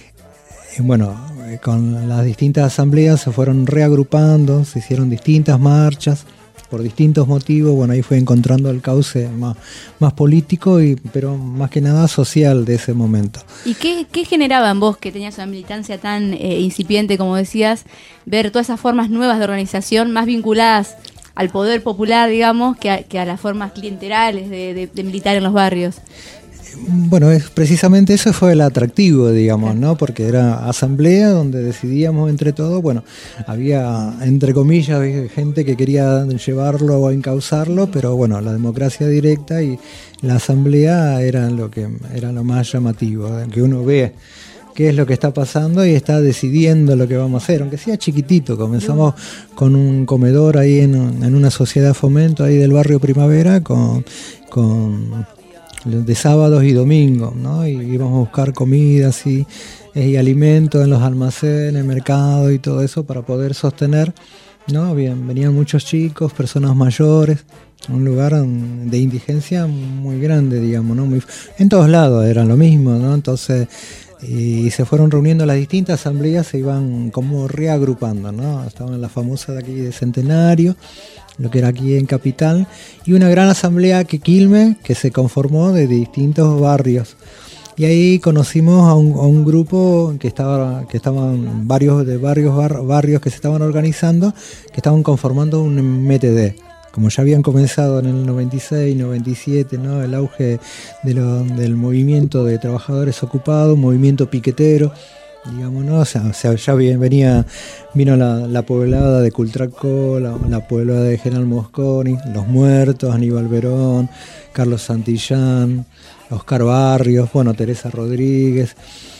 [SPEAKER 2] bueno, con las distintas asambleas se fueron reagrupando, se hicieron distintas marchas por distintos motivos. Bueno, ahí fue encontrando el cauce más, más político, y, pero más que nada social de ese momento.
[SPEAKER 8] ¿Y qué, qué generaba en vos, que tenías una militancia tan eh, incipiente, como decías, ver todas esas formas nuevas de organización, más vinculadas al poder popular, digamos, que a, que a las formas clienterales de, de, de militar en los barrios?
[SPEAKER 2] Bueno, es precisamente eso fue el atractivo, digamos, ¿no? Porque era asamblea donde decidíamos entre todos. Bueno, había, entre comillas, gente que quería llevarlo o encauzarlo, pero bueno, la democracia directa y la asamblea eran lo que era lo más llamativo, que uno ve qué es lo que está pasando y está decidiendo lo que vamos a hacer, aunque sea chiquitito. Comenzamos con un comedor ahí en, en una sociedad de fomento ahí del barrio Primavera, con... con de sábados y domingos, ¿no? Y íbamos a buscar comidas y, y alimentos en los almacenes, mercados y todo eso para poder sostener, ¿no? Bien, venían muchos chicos, personas mayores, un lugar de indigencia muy grande, digamos, ¿no? Muy, en todos lados era lo mismo, ¿no? Entonces, y se fueron reuniendo las distintas asambleas, se iban como reagrupando, ¿no? Estaban las famosas de aquí de Centenario, lo que era aquí en Capital, y una gran asamblea que Quilmes, que se conformó de distintos barrios. Y ahí conocimos a un, a un grupo que estaba que estaban varios de varios bar, barrios que se estaban organizando, que estaban conformando un M T D. Como ya habían comenzado en el noventa y seis, noventa y siete, ¿no? El auge de lo, del movimiento de trabajadores ocupados, movimiento piquetero, digamos, ¿no? O sea, o sea ya venía, vino la, la poblada de Cultracó, la, la poblada de General Mosconi, Los Muertos, Aníbal Verón, Carlos Santillán, Oscar Barrios, bueno, Teresa Rodríguez,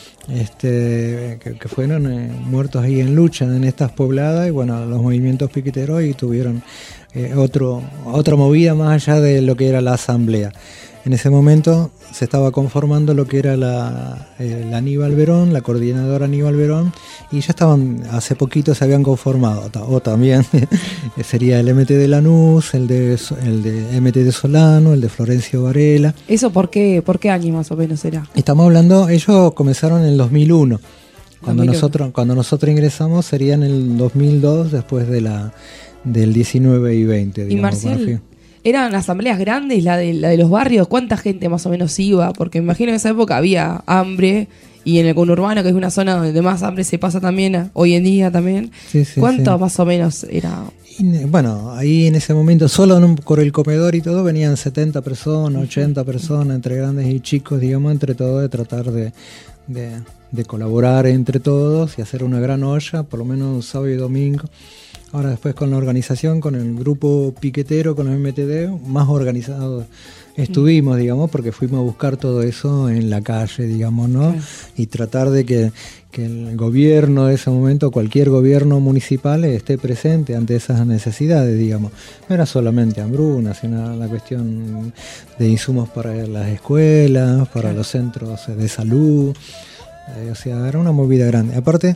[SPEAKER 2] este, que, que fueron eh, muertos ahí en lucha en estas pobladas, y bueno, los movimientos piqueteros y tuvieron eh, otro, otra movida más allá de lo que era la asamblea. En ese momento se estaba conformando lo que era la, eh, la Aníbal Verón, la coordinadora Aníbal Verón, y ya estaban, hace poquito se habían conformado, o también sería el M T D Lanús, el de, el de M T D Solano, el de Florencio Varela.
[SPEAKER 7] ¿Eso por qué, por qué año más o menos era?
[SPEAKER 2] Estamos hablando, ellos comenzaron en el dos mil uno. Cuando nosotros, cuando nosotros ingresamos sería en el dos mil dos, después de la del diecinueve y veinte.
[SPEAKER 7] Digamos, y Marcial, ¿eran asambleas grandes, la de, la de los barrios? ¿Cuánta gente más o menos iba? Porque me imagino que en esa época había hambre, y en el conurbano, que es una zona donde más hambre se pasa también, hoy en día también. Sí, sí, ¿cuánto sí. más o menos era?
[SPEAKER 2] Y, bueno, ahí en ese momento, solo en un, por el comedor y todo, venían setenta personas, ochenta personas, entre grandes y chicos, digamos, entre todos, de tratar de, de, de colaborar entre todos y hacer una gran olla, por lo menos sábado y domingo. Ahora después con la organización, con el grupo piquetero, con el M T D, más organizados estuvimos, digamos, porque fuimos a buscar todo eso en la calle, digamos, ¿no? Y tratar de que, que el gobierno de ese momento, cualquier gobierno municipal, esté presente ante esas necesidades, digamos. No era solamente hambruna, sino la cuestión de insumos para las escuelas, para los centros de salud, eh, o sea, era una movida grande. Aparte,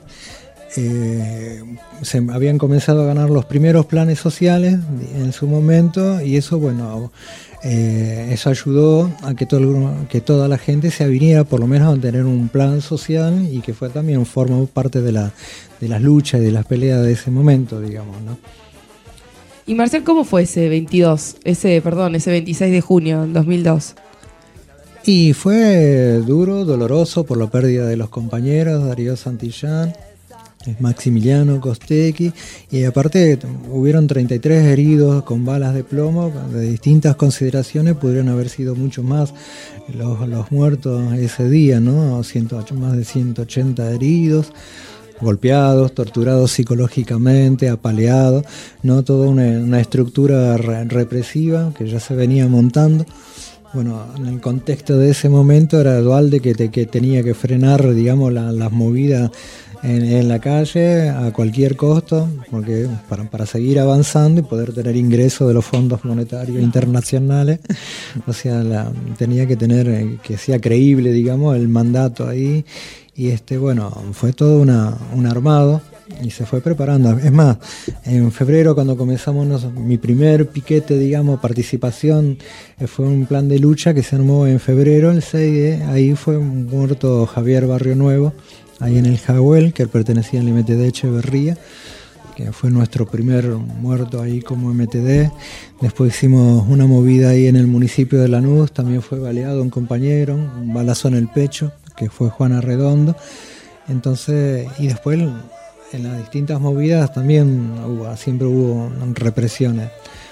[SPEAKER 2] Eh, se habían comenzado a ganar los primeros planes sociales en su momento, y eso, bueno, eh, eso ayudó a que, todo el, que toda la gente se aviniera por lo menos a tener un plan social, y que fue también forma parte de, la, de las luchas y de las peleas de ese momento, digamos, ¿no?
[SPEAKER 7] Y Marcial, ¿cómo fue ese veintidós, ese, perdón, ese veintiséis de junio del dos mil dos?
[SPEAKER 2] Y fue duro, doloroso por la pérdida de los compañeros, Darío Santillán, Maximiliano Costecchi, y aparte hubieron treinta y tres heridos con balas de plomo. De distintas consideraciones pudieron haber sido mucho más los, los muertos ese día, ¿no? ciento ocho, más de ciento ochenta heridos. golpeados, torturados psicológicamente, apaleados, ¿no? Toda una, una estructura re- represiva que ya se venía montando. Bueno, en el contexto de ese momento era Duhalde que, te, que tenía que frenar, digamos, la, las movidas en, en la calle a cualquier costo, porque para, para seguir avanzando y poder tener ingresos de los fondos monetarios internacionales, o sea, la, tenía que tener, que sea creíble, digamos, el mandato ahí, y este, bueno, fue todo una, un armado, y se fue preparando. Es más, en febrero cuando comenzamos nos, mi primer piquete, digamos, participación, eh, fue un plan de lucha que se armó en febrero, el seis, eh, ahí fue muerto Javier Barrio Nuevo, ahí en el Jagüel, que pertenecía al M T D Echeverría, que fue nuestro primer muerto ahí como M T D. Después hicimos una movida ahí en el municipio de Lanús, también fue baleado un compañero, un balazo en el pecho, que fue Juan Arredondo. Entonces, y después en las distintas movidas también hubo, siempre hubo represiones.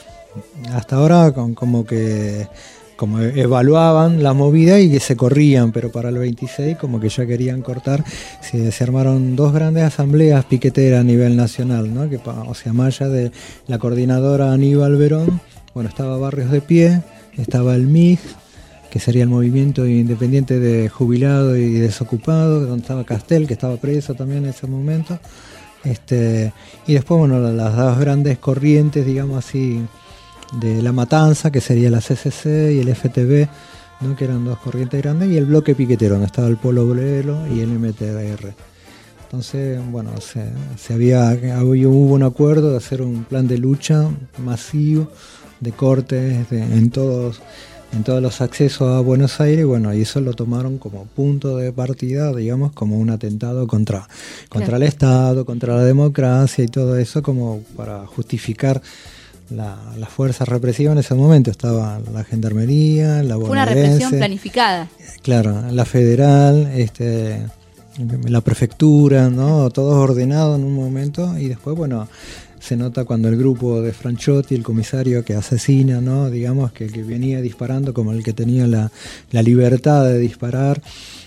[SPEAKER 2] Hasta ahora con, como que como evaluaban la movida y que se corrían, pero para el veintiséis como que ya querían cortar. Se, se armaron dos grandes asambleas piqueteras a nivel nacional, ¿no? Que, o sea, más allá de la coordinadora Aníbal Verón, bueno, estaba Barrios de Pie, estaba el M I G, que sería el Movimiento Independiente de Jubilados y Desocupados, donde estaba Castel, que estaba preso también en ese momento. Este, y después, bueno, las dos grandes corrientes, digamos así, de la matanza, que sería la C C C y el F T V, ¿no? Que eran dos corrientes grandes, y el bloque piquetero, donde estaba el Polo Obrero y el M T D R. Entonces, bueno, se, se había, había, hubo un acuerdo de hacer un plan de lucha masivo, de cortes de, en todos en todos los accesos a Buenos Aires, bueno, y eso lo tomaron como punto de partida, digamos, como un atentado contra, contra claro. el Estado, contra la democracia y todo eso, como para justificar la, las fuerzas represivas. En ese momento estaba la gendarmería, la bonaerense. Fue una represión
[SPEAKER 8] planificada.
[SPEAKER 2] Claro, la federal, este, la prefectura, ¿no? Todos ordenados en un momento, y después, bueno, se nota cuando el grupo de Franchotti, el comisario que asesina, ¿no? Digamos, que, que venía disparando como el que tenía la, la libertad de disparar,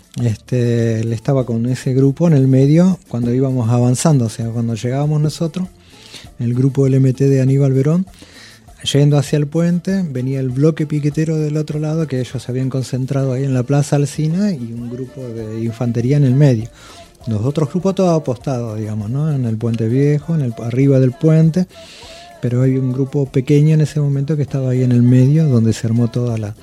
[SPEAKER 2] este, él estaba con ese grupo en el medio cuando íbamos avanzando, o sea, cuando llegábamos nosotros, el grupo del M T de Aníbal Verón, yendo hacia el puente, venía el bloque piquetero del otro lado, que ellos se habían concentrado ahí en la Plaza Alsina, y un grupo de infantería en el medio. Los otros grupos todos apostados, digamos, ¿no? En el Puente Viejo, en el arriba del puente, pero hay un grupo pequeño en ese momento que estaba ahí en el medio, donde se armó toda la,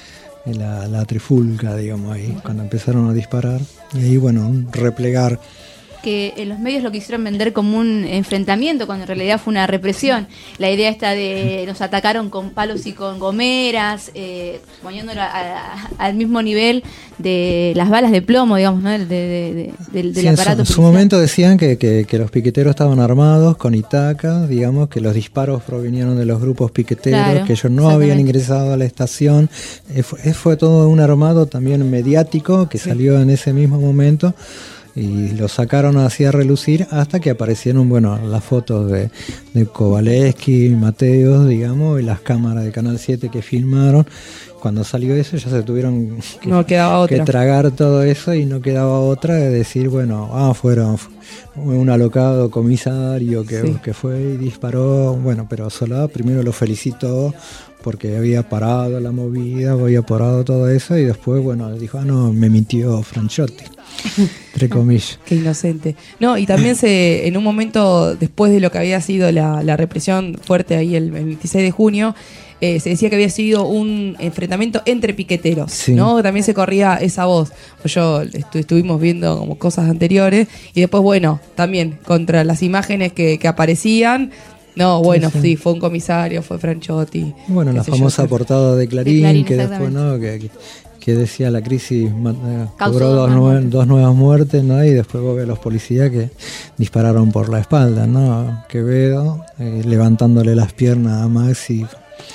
[SPEAKER 2] la, la trifulca, digamos, ahí, cuando empezaron a disparar. Y ahí, bueno, un replegar.
[SPEAKER 8] Que en los medios lo quisieron vender como un enfrentamiento, cuando en realidad fue una represión. La idea esta de nos atacaron con palos y con gomeras, eh, poniéndolo a, a, al mismo nivel de las balas de plomo, digamos, ¿no? de, de, de, del, del
[SPEAKER 2] sí,
[SPEAKER 8] aparato.
[SPEAKER 2] En su, en su momento decían que, que, que los piqueteros estaban armados con Itaca, digamos, que los disparos provenían de los grupos piqueteros, claro, que ellos no habían ingresado a la estación. Eh, fue, fue todo un armado también mediático que sí. salió en ese mismo momento. Y lo sacaron así a relucir hasta que aparecieron, bueno, las fotos de, de Kowaleski, Mateos, digamos, y las cámaras de Canal siete que filmaron. Cuando salió eso ya se tuvieron que,
[SPEAKER 7] no quedaba otra.
[SPEAKER 2] que tragar todo eso, y no quedaba otra de decir, bueno, ah, fueron un alocado comisario que, sí. que fue y disparó. Bueno, pero Solá primero lo felicitó porque había parado la movida, había parado todo eso, y después, bueno, dijo, ah, no, me mintió Franchotti. Entre comillas.
[SPEAKER 7] Qué inocente. No, y también se, en un momento después de lo que había sido la, la represión fuerte ahí el veintiséis de junio, eh, se decía que había sido un enfrentamiento entre piqueteros, sí. ¿no? También se corría esa voz. Yo estu- estuvimos viendo como cosas anteriores, y después, bueno, también contra las imágenes que, que aparecían. No, bueno, sí, sí. sí, fue un comisario, fue Franchotti.
[SPEAKER 2] Bueno, la famosa yo, portada de Clarín, de Clarín que después, ¿no? Que, que, que decía la crisis eh, cobró dos, nue- dos nuevas muertes, ¿no? Y después vos ves a los policías que dispararon por la espalda, ¿no? Quevedo eh, levantándole las piernas a Maxi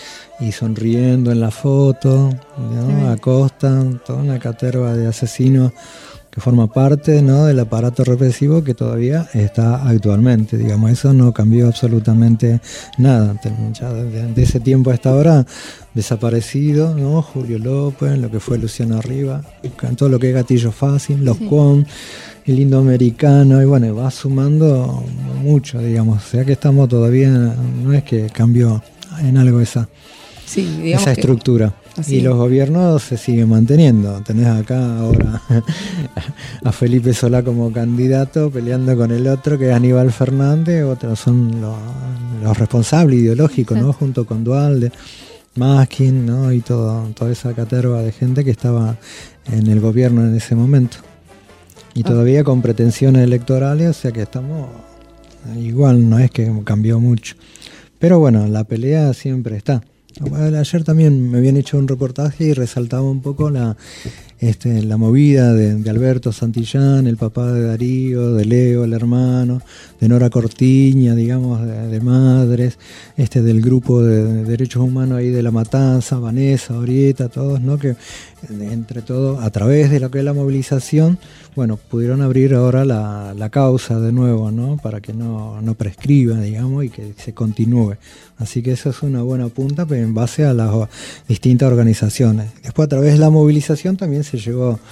[SPEAKER 2] y sonriendo en la foto, ¿no? Sí. Acosta, toda una caterva de asesinos que forma parte, ¿no? del aparato represivo que todavía está actualmente, digamos, eso no cambió absolutamente nada. Ya desde de ese tiempo hasta ahora, desaparecido, ¿no? Julio López, lo que fue Luciano Arriba, todo lo que es Gatillo Fácil, los sí. Cuon, el indoamericano, y bueno, va sumando mucho, digamos. O sea que estamos todavía, no es que cambió en algo esa,
[SPEAKER 7] sí, digamos
[SPEAKER 2] esa estructura. Y
[SPEAKER 7] es.
[SPEAKER 2] Los gobiernos se siguen manteniendo. Tenés acá ahora a Felipe Solá como candidato peleando con el otro que es Aníbal Fernández, otros son los, los responsables ideológicos, ¿no? Junto con Duhalde, Maskin, ¿no? Y todo, toda esa caterva de gente que estaba en el gobierno en ese momento. Y todavía con pretensiones electorales, o sea que estamos igual, no es que cambió mucho. Pero bueno, la pelea siempre está. Ayer también me habían hecho un reportaje y resaltaba un poco la, este, la movida de, de Alberto Santillán, el papá de Darío, de Leo, el hermano, de Nora Cortiña, digamos, de, de madres, este, del grupo de, de derechos humanos ahí de La Matanza, Vanessa, Orieta, todos, ¿no? Que entre todo, a través de lo que es la movilización, bueno, pudieron abrir ahora la, la causa de nuevo, ¿no? Para que no, no prescriba, digamos, y que se continúe. Así que eso es una buena punta, pero en base a las distintas organizaciones. Después, a través de la movilización también se llegó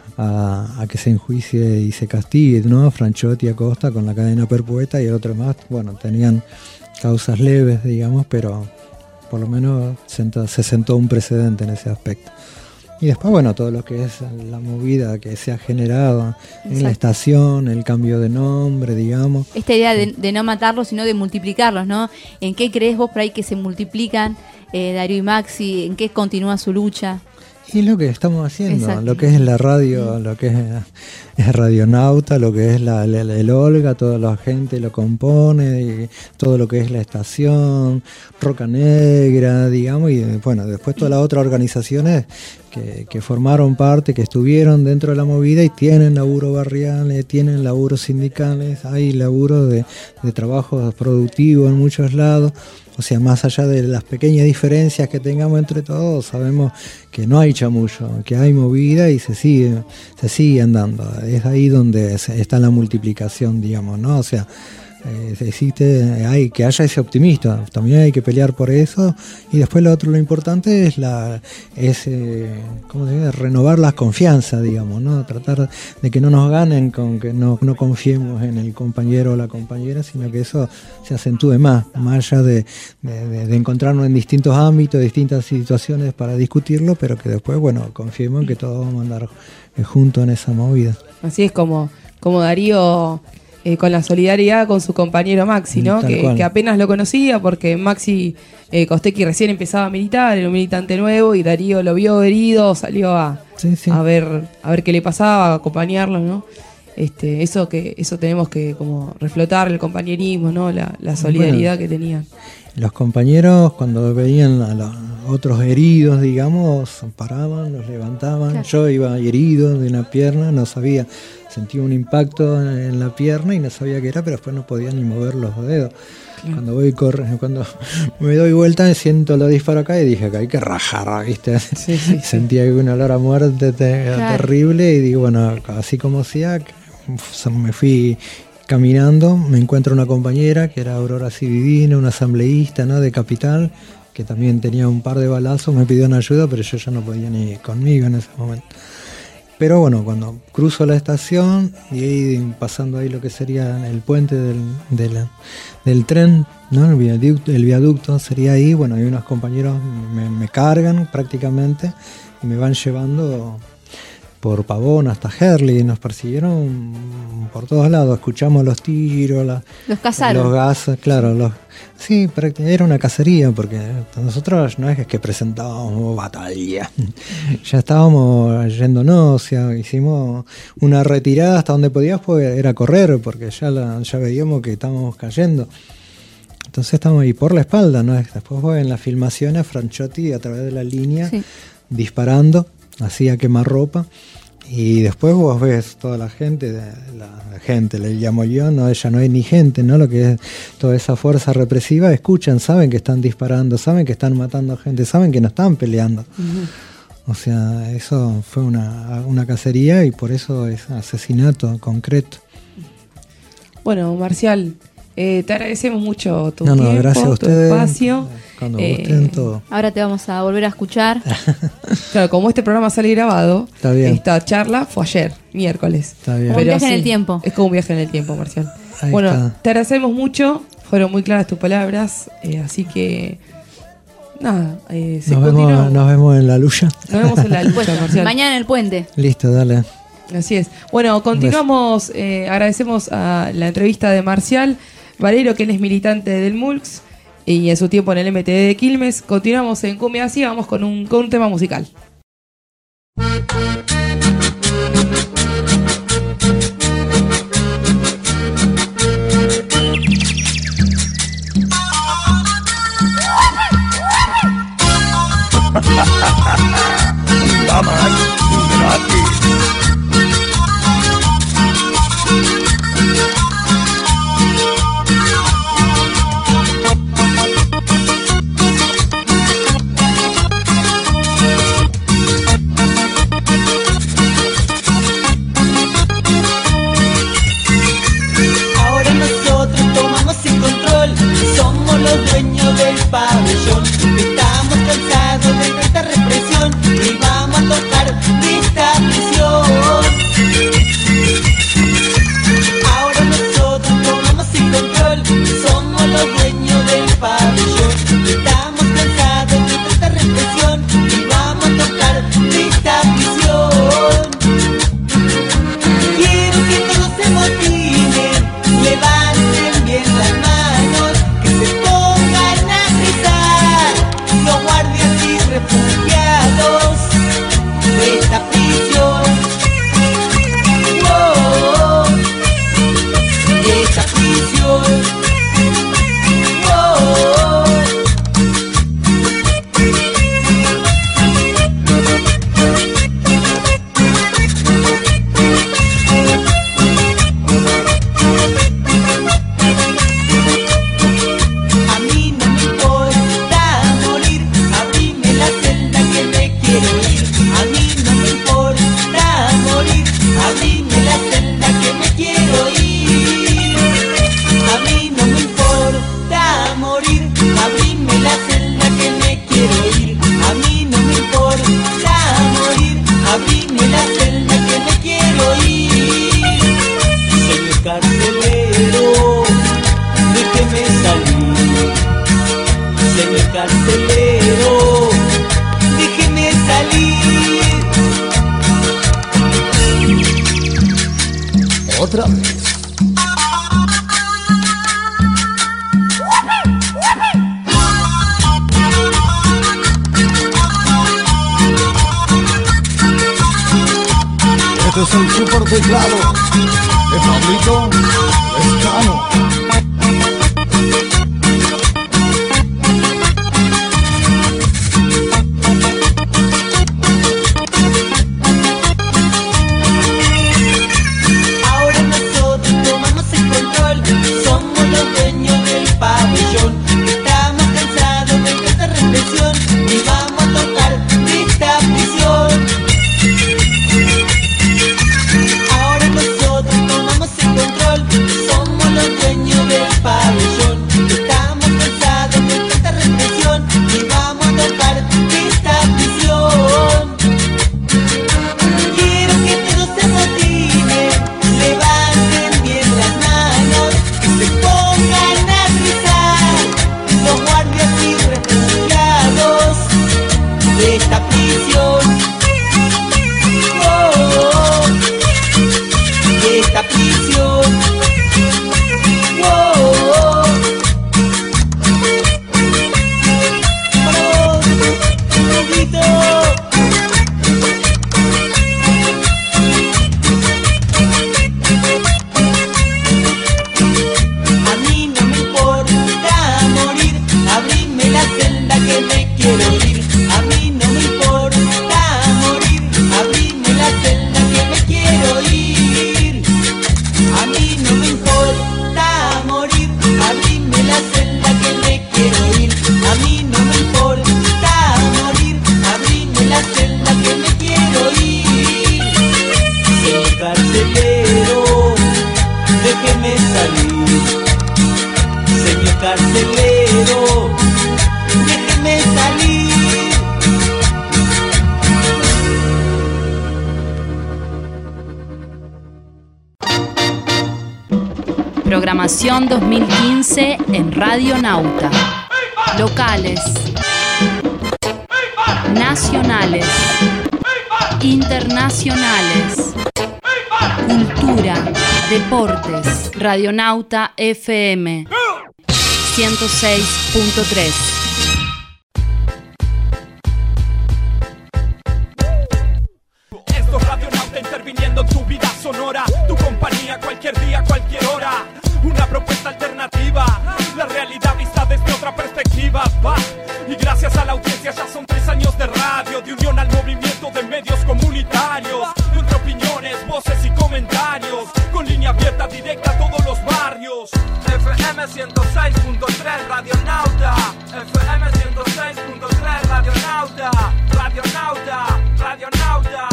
[SPEAKER 2] a, a que se enjuicie y se castigue, ¿no? A Franchotti, Acosta con la cadena perpetua y el otro más, bueno, tenían causas leves, digamos, pero por lo menos senta, se sentó un precedente en ese aspecto. Y después, bueno, todo lo que es la movida que se ha generado en Exacto. la estación, el cambio de nombre, digamos.
[SPEAKER 8] Esta idea de, de no matarlos, sino de multiplicarlos, ¿no? ¿En qué crees vos por ahí que se multiplican eh, Darío y Maxi? ¿En qué continúa su lucha?
[SPEAKER 2] Y lo que estamos haciendo,
[SPEAKER 8] Exacto.
[SPEAKER 2] lo que es la radio, lo que es, es Radionauta, lo que es la, la, el Olga, toda la gente lo compone, y todo lo que es la estación, Roca Negra, digamos, y bueno, después todas las otras organizaciones que, que formaron parte, que estuvieron dentro de la movida y tienen laburo barriales, tienen laburos sindicales, hay laburo de, de trabajo productivo en muchos lados. O sea, más allá de las pequeñas diferencias que tengamos entre todos, sabemos que no hay chamullo, que hay movida y se sigue, se sigue andando. Es ahí donde está la multiplicación, digamos, ¿no? O sea, eh, existe, hay que haya ese optimista, también hay que pelear por eso. Y después lo otro, lo importante es la, es, eh, ¿cómo se dice? Renovar la confianza, digamos, ¿no? Tratar de que no nos ganen con que no, no confiemos en el compañero o la compañera, sino que eso se acentúe más, más allá de, de, de, de encontrarnos en distintos ámbitos, distintas situaciones para discutirlo, pero que después, bueno, confiemos en que todos vamos a andar eh, juntos en esa movida.
[SPEAKER 7] Así es como, como Darío... Eh, con la solidaridad con su compañero Maxi, ¿no? Que, que apenas lo conocía porque Maxi eh, Costecchi recién empezaba a militar, era un militante nuevo y Darío lo vio herido, salió a, sí, sí. a ver a ver qué le pasaba, a acompañarlo, ¿no? Este, eso que eso tenemos que como reflotar el compañerismo, ¿no? La, la solidaridad bueno, que tenían.
[SPEAKER 2] Los compañeros cuando veían a los otros heridos, digamos, paraban, los levantaban. Claro. Yo iba herido de una pierna, no sabía, sentí un impacto en la pierna y no sabía qué era, pero después no podía ni mover los dedos. Claro. Cuando voy corre, cuando me doy vuelta siento los disparos acá y dije que hay que rajar, ¿viste? Sí, sí, Sentía sí. un olor a muerte te, claro. terrible y digo, bueno, así como sea, me fui caminando, me encuentro una compañera que era Aurora Cividino, una asambleísta, ¿no? De Capital, que también tenía un par de balazos, me pidió una ayuda, pero yo ya no podía ni conmigo en ese momento. Pero bueno, cuando cruzo la estación y ahí pasando ahí lo que sería el puente del, del, del tren, ¿no? el, viaducto, el viaducto sería ahí, bueno, hay unos compañeros me, me cargan prácticamente y me van llevando por Pavón hasta Herli, nos persiguieron por todos lados, escuchamos los tiros, la,
[SPEAKER 8] los cazaron.
[SPEAKER 2] Los gases, claro, los, sí, era una cacería porque nosotros no es que presentábamos batalla, ya estábamos yéndonos, o sea, hicimos una retirada hasta donde podíamos, pues era correr porque ya, la, ya veíamos que estábamos cayendo. Entonces estamos ahí por la espalda, ¿no? Después fue en las filmaciones Franchotti a través de la línea sí. disparando, hacía quemarropa. Y después vos ves toda la gente, la gente le llamo yo, no, ella no hay ni gente, ¿no? Lo que es toda esa fuerza represiva, escuchan, saben que están disparando, saben que están matando gente, saben que no están peleando. Uh-huh. O sea, eso fue una, una cacería y por eso es asesinato concreto.
[SPEAKER 7] Bueno, Marcial, Eh, te agradecemos mucho tu
[SPEAKER 2] no, no,
[SPEAKER 7] tiempo,
[SPEAKER 2] gracias a
[SPEAKER 7] tu
[SPEAKER 2] ustedes.
[SPEAKER 7] espacio.
[SPEAKER 2] Cuando
[SPEAKER 7] Eh,
[SPEAKER 2] gusten, todo.
[SPEAKER 8] Ahora te vamos a volver a escuchar.
[SPEAKER 7] Claro, como este programa sale grabado,
[SPEAKER 2] Está bien.
[SPEAKER 7] esta charla fue ayer, miércoles.
[SPEAKER 2] Está bien.
[SPEAKER 8] Como un viaje en el tiempo.
[SPEAKER 7] Es como un viaje en el tiempo, Marcial.
[SPEAKER 2] Ahí
[SPEAKER 7] bueno,
[SPEAKER 2] está.
[SPEAKER 7] te agradecemos mucho. Fueron muy claras tus palabras. eh, así que, nada, eh, se
[SPEAKER 2] Nos
[SPEAKER 7] continúa.
[SPEAKER 2] vemos, nos vemos en la lucha.
[SPEAKER 7] Nos vemos en la lucha,
[SPEAKER 8] Bueno,
[SPEAKER 7] Marcial.
[SPEAKER 8] mañana en el puente.
[SPEAKER 2] Listo, dale.
[SPEAKER 7] Así es. Bueno, continuamos. Eh, agradecemos a la entrevista de Marcial Valero, que él es militante del M U L X y en su tiempo en el M T D de Quilmes. Continuamos en Cumbia Así, vamos con un, con un tema musical.
[SPEAKER 16] Ahora nosotros tomamos el control, somos los dueños del pabellón. Estamos cansados de tanta represión y vamos a tocar esta prisión. Ahora nosotros tomamos el control, somos los dueños del pabellón. Estamos cansados de tanta represión y vamos a tocar esta prisión. Quiero que todos se motiven, levanten bien las manos, que se pongan a gritar los guardias y refugiados de esta prisión. Oh, de esta prisión. Oh. A mí no me importa morir, abrime la celda que me quiero ir. A mí no me importa morir, abrime la celda que me quiero ir. A mí no me importa morir, abrime la celda que me quiero ir. A mí no me importa morir, abrime la celda que me quiero ir. Señor carcelero, déjeme salir. Señor carcelero, déjeme salir.
[SPEAKER 3] Otra vez. Este es el super teclado de Pablito Escano.
[SPEAKER 16] Ahora nosotros tomamos el control, somos los dueños del pabellón. Estamos cansados de tanta represión y vamos a tocar esta prisión. Ahora nosotros tomamos el control, somos los dueños del pabellón.
[SPEAKER 1] Programación dos mil quince en Radio Nauta. Locales, nacionales, internacionales, cultura, deportes. Radionauta F M ciento seis punto tres.
[SPEAKER 5] Esto es Radionauta interviniendo en tu vida sonora, tu compañía cualquier día, cualquier hora. Una propuesta alternativa, la realidad vista desde otra perspectiva. Va. Y gracias a la audiencia ya son tres años de radio, de unión al movimiento de medios comunitarios, de entre opiniones, voces y comentarios, con línea abierta directa a todos los barrios. F M ciento seis punto tres Radionauta, F M ciento seis punto tres Radionauta, Radionauta, Radionauta.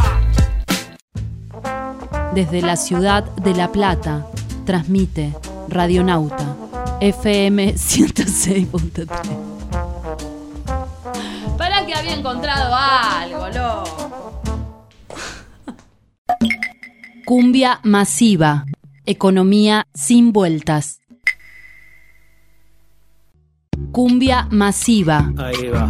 [SPEAKER 1] Desde la ciudad de La Plata, transmite Radionauta F M ciento seis punto tres.
[SPEAKER 8] Para que había encontrado algo, loco.
[SPEAKER 1] Cumbia masiva. Economía sin vueltas. Cumbia masiva.
[SPEAKER 10] Ahí va.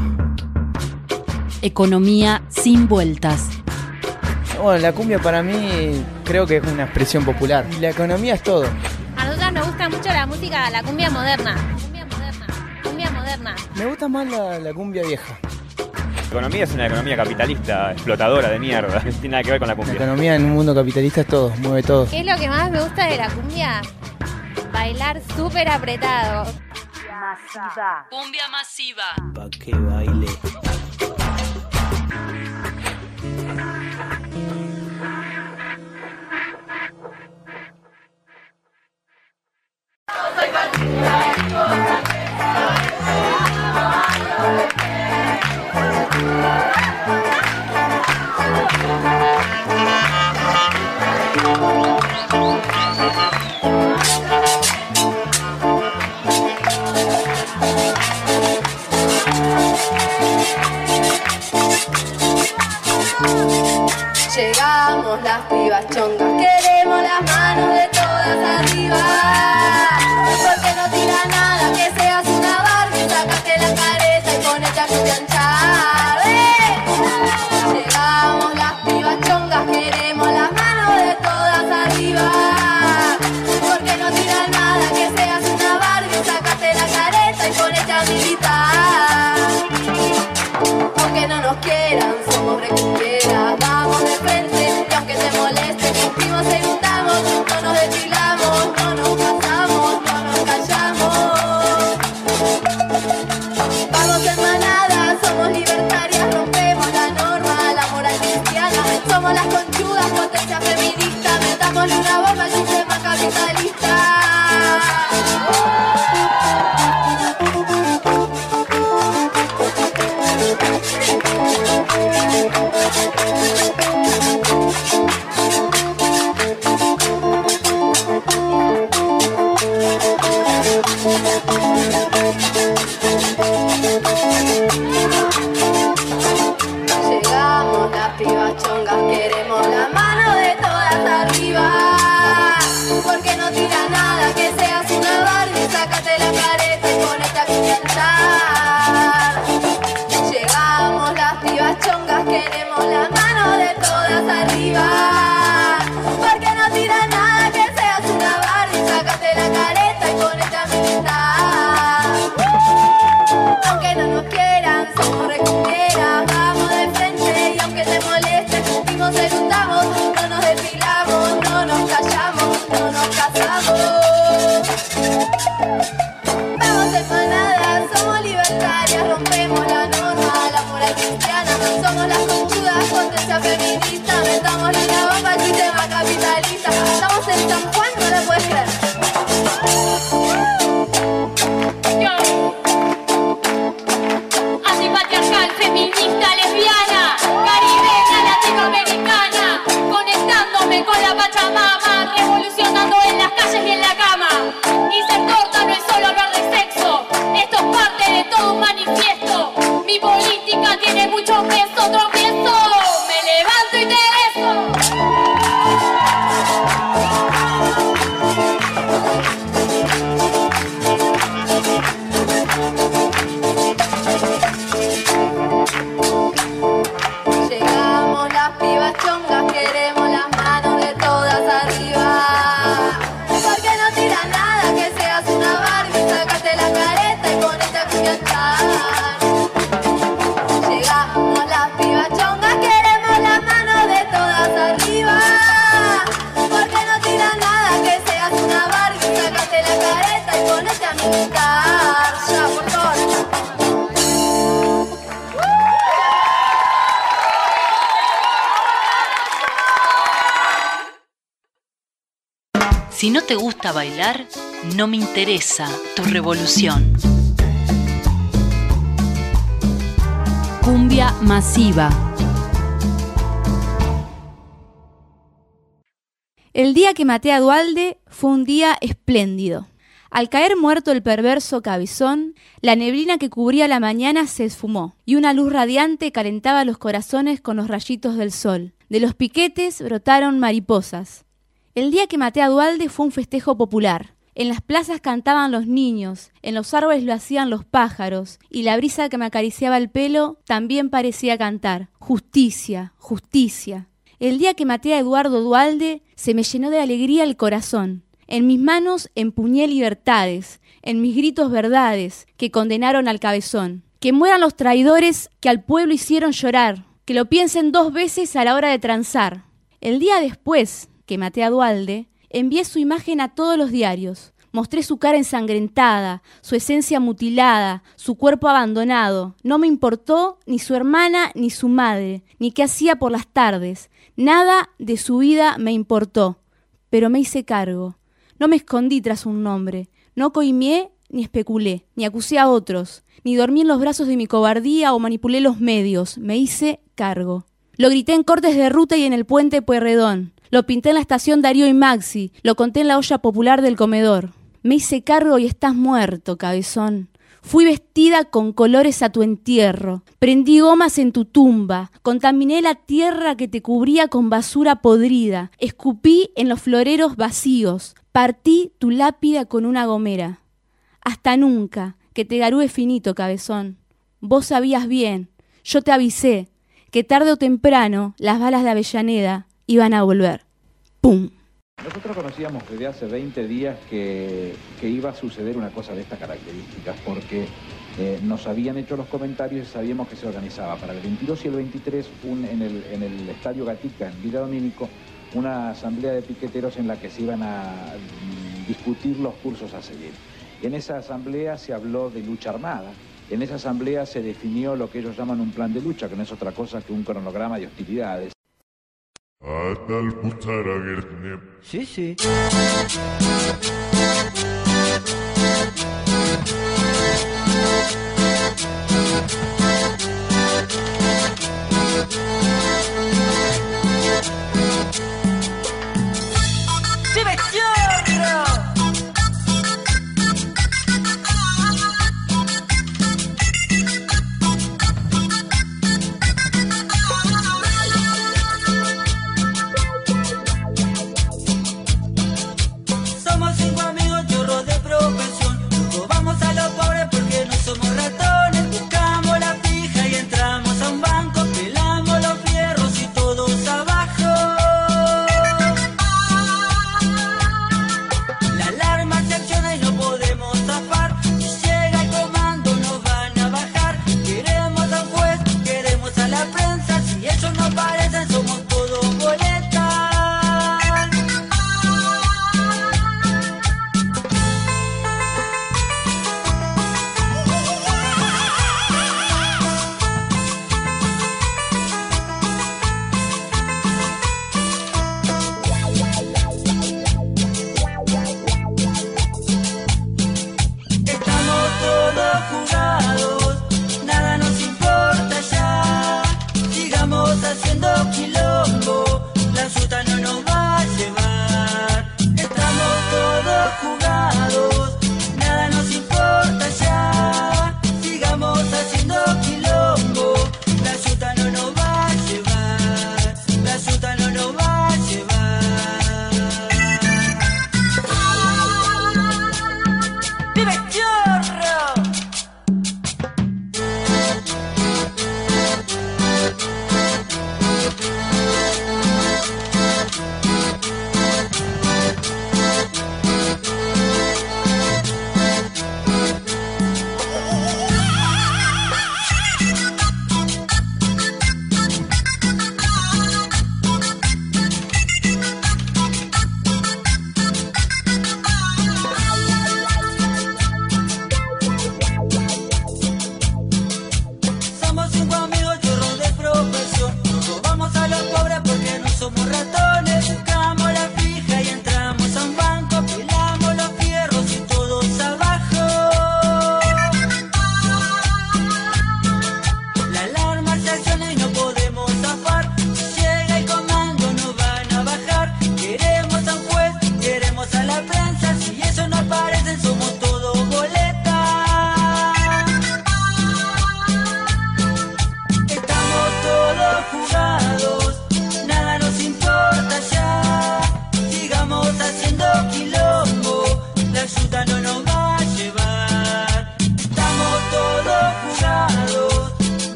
[SPEAKER 1] Economía sin vueltas.
[SPEAKER 6] Bueno, la cumbia para mí creo que es una expresión popular. Y la economía es todo.
[SPEAKER 9] A nosotras nos gusta mucho la música, la cumbia moderna. Cumbia moderna. Cumbia moderna.
[SPEAKER 6] Me gusta más la, la cumbia vieja.
[SPEAKER 12] La economía es una economía capitalista, explotadora de mierda. No tiene nada que ver con la cumbia.
[SPEAKER 6] La economía en un mundo capitalista es todo, mueve todo.
[SPEAKER 9] ¿Qué es lo que más me gusta de la cumbia? Bailar súper apretado.
[SPEAKER 1] Masiva. Cumbia masiva.
[SPEAKER 10] Pa' que baile.
[SPEAKER 24] Llegamos las pibas chongas, queremos las manos de todas arriba. Porque no tira nada, que seas una Barbie, sácate la careta y ponete a cuchanchar. ¡Eh! Llegamos las pibas chongas, queremos las manos de todas arriba. Porque no tira nada, que seas una Barbie, sácate la careta y ponete a militar. Aunque no nos quieran, somos recuperadas, vamos de frente y aunque te moleste, cumplimos y gustamos, no nos desfilamos, no nos casamos, no nos callamos. Vamos en manada, somos libertarias, rompemos la norma, la moral cristiana, somos las conchudas, potencia feminista, metámosle una bomba al sistema capitalista. Llegamos las pibas chongas, queremos la mano de todas arriba. Porque no tira nada, que seas una Barbie, sácate la careta y ponete a cantar. Llegamos las pibas chongas, queremos la mano de todas arriba. Porque no tira nada, que seas una Barbie, sácate la careta y ponete a militar. Aunque no nos quieran, somos recumbieras, vamos de frente y aunque te moleste, cumplimos y gustamos, no nos desfilamos, no nos callamos, no nos casamos. Vamos en manada, somos libertarias, rompemos la norma, la moral cristiana, somos las conchudas, potencia feminista, metamos la bomba al sistema capitalista. Estamos en San Juan, no la puedes creer.
[SPEAKER 9] Antipatriarcal, feminista, lesbiana, caribeña, latinoamericana, conectándome con la Pachamama, revolucionando en las calles y en la cama. Y ser torta no es solo hablar de sexo, esto es parte de todo un manifiesto. Mi política tiene mucho peso, tropiezo, me levanto y te beso.
[SPEAKER 24] cantar. Ya, por favor.
[SPEAKER 1] Si no te gusta bailar, no me interesa tu revolución. Cumbia masiva.
[SPEAKER 8] El día que maté a Duhalde fue un día espléndido. Al caer muerto el perverso cabezón, la neblina que cubría la mañana se esfumó y una luz radiante calentaba los corazones con los rayitos del sol. De los piquetes brotaron mariposas. El día que maté a Duhalde fue un festejo popular. En las plazas cantaban los niños, en los árboles lo hacían los pájaros, y la brisa que me acariciaba el pelo también parecía cantar. Justicia, justicia. El día que maté a Eduardo Duhalde se me llenó de alegría el corazón. En mis manos empuñé libertades, en mis gritos verdades que condenaron al cabezón. Que mueran los traidores que al pueblo hicieron llorar, que lo piensen dos veces a la hora de transar. El día después que maté a Duhalde, envié su imagen a todos los diarios. Mostré su cara ensangrentada, su esencia mutilada, su cuerpo abandonado. No me importó ni su hermana ni su madre, ni qué hacía por las tardes. Nada de su vida me importó, pero me hice cargo. No me escondí tras un nombre, no coimié ni especulé, ni acusé a otros, ni dormí en los brazos de mi cobardía o manipulé los medios. Me hice cargo. Lo grité en cortes de ruta y en el puente Pueyrredón. Lo pinté en la estación Darío y Maxi, lo conté en la olla popular del comedor. Me hice cargo y estás muerto, cabezón. Fui vestida con colores a tu entierro, prendí gomas en tu tumba, contaminé la tierra que te cubría con basura podrida, escupí en los floreros vacíos, partí tu lápida con una gomera. Hasta nunca, que te garúe finito, cabezón. Vos sabías bien, yo te avisé, que tarde o temprano las balas de Avellaneda iban a volver. ¡Pum!
[SPEAKER 11] Nosotros conocíamos desde hace veinte días que, que iba a suceder una cosa de estas características, porque eh, nos habían hecho los comentarios y sabíamos que se organizaba para el veintidós y el veintitrés un, en, el, en el Estadio Gatica, en Villa Domínico, una asamblea de piqueteros en la que se iban a mm, discutir los cursos a seguir. En esa asamblea se habló de lucha armada. En esa asamblea se definió lo que ellos llaman un plan de lucha, que no es otra cosa que un cronograma de hostilidades.
[SPEAKER 14] Sí, sí.
[SPEAKER 15] Somos ratones, buscamos la pija y entramos a un banco, pelamos los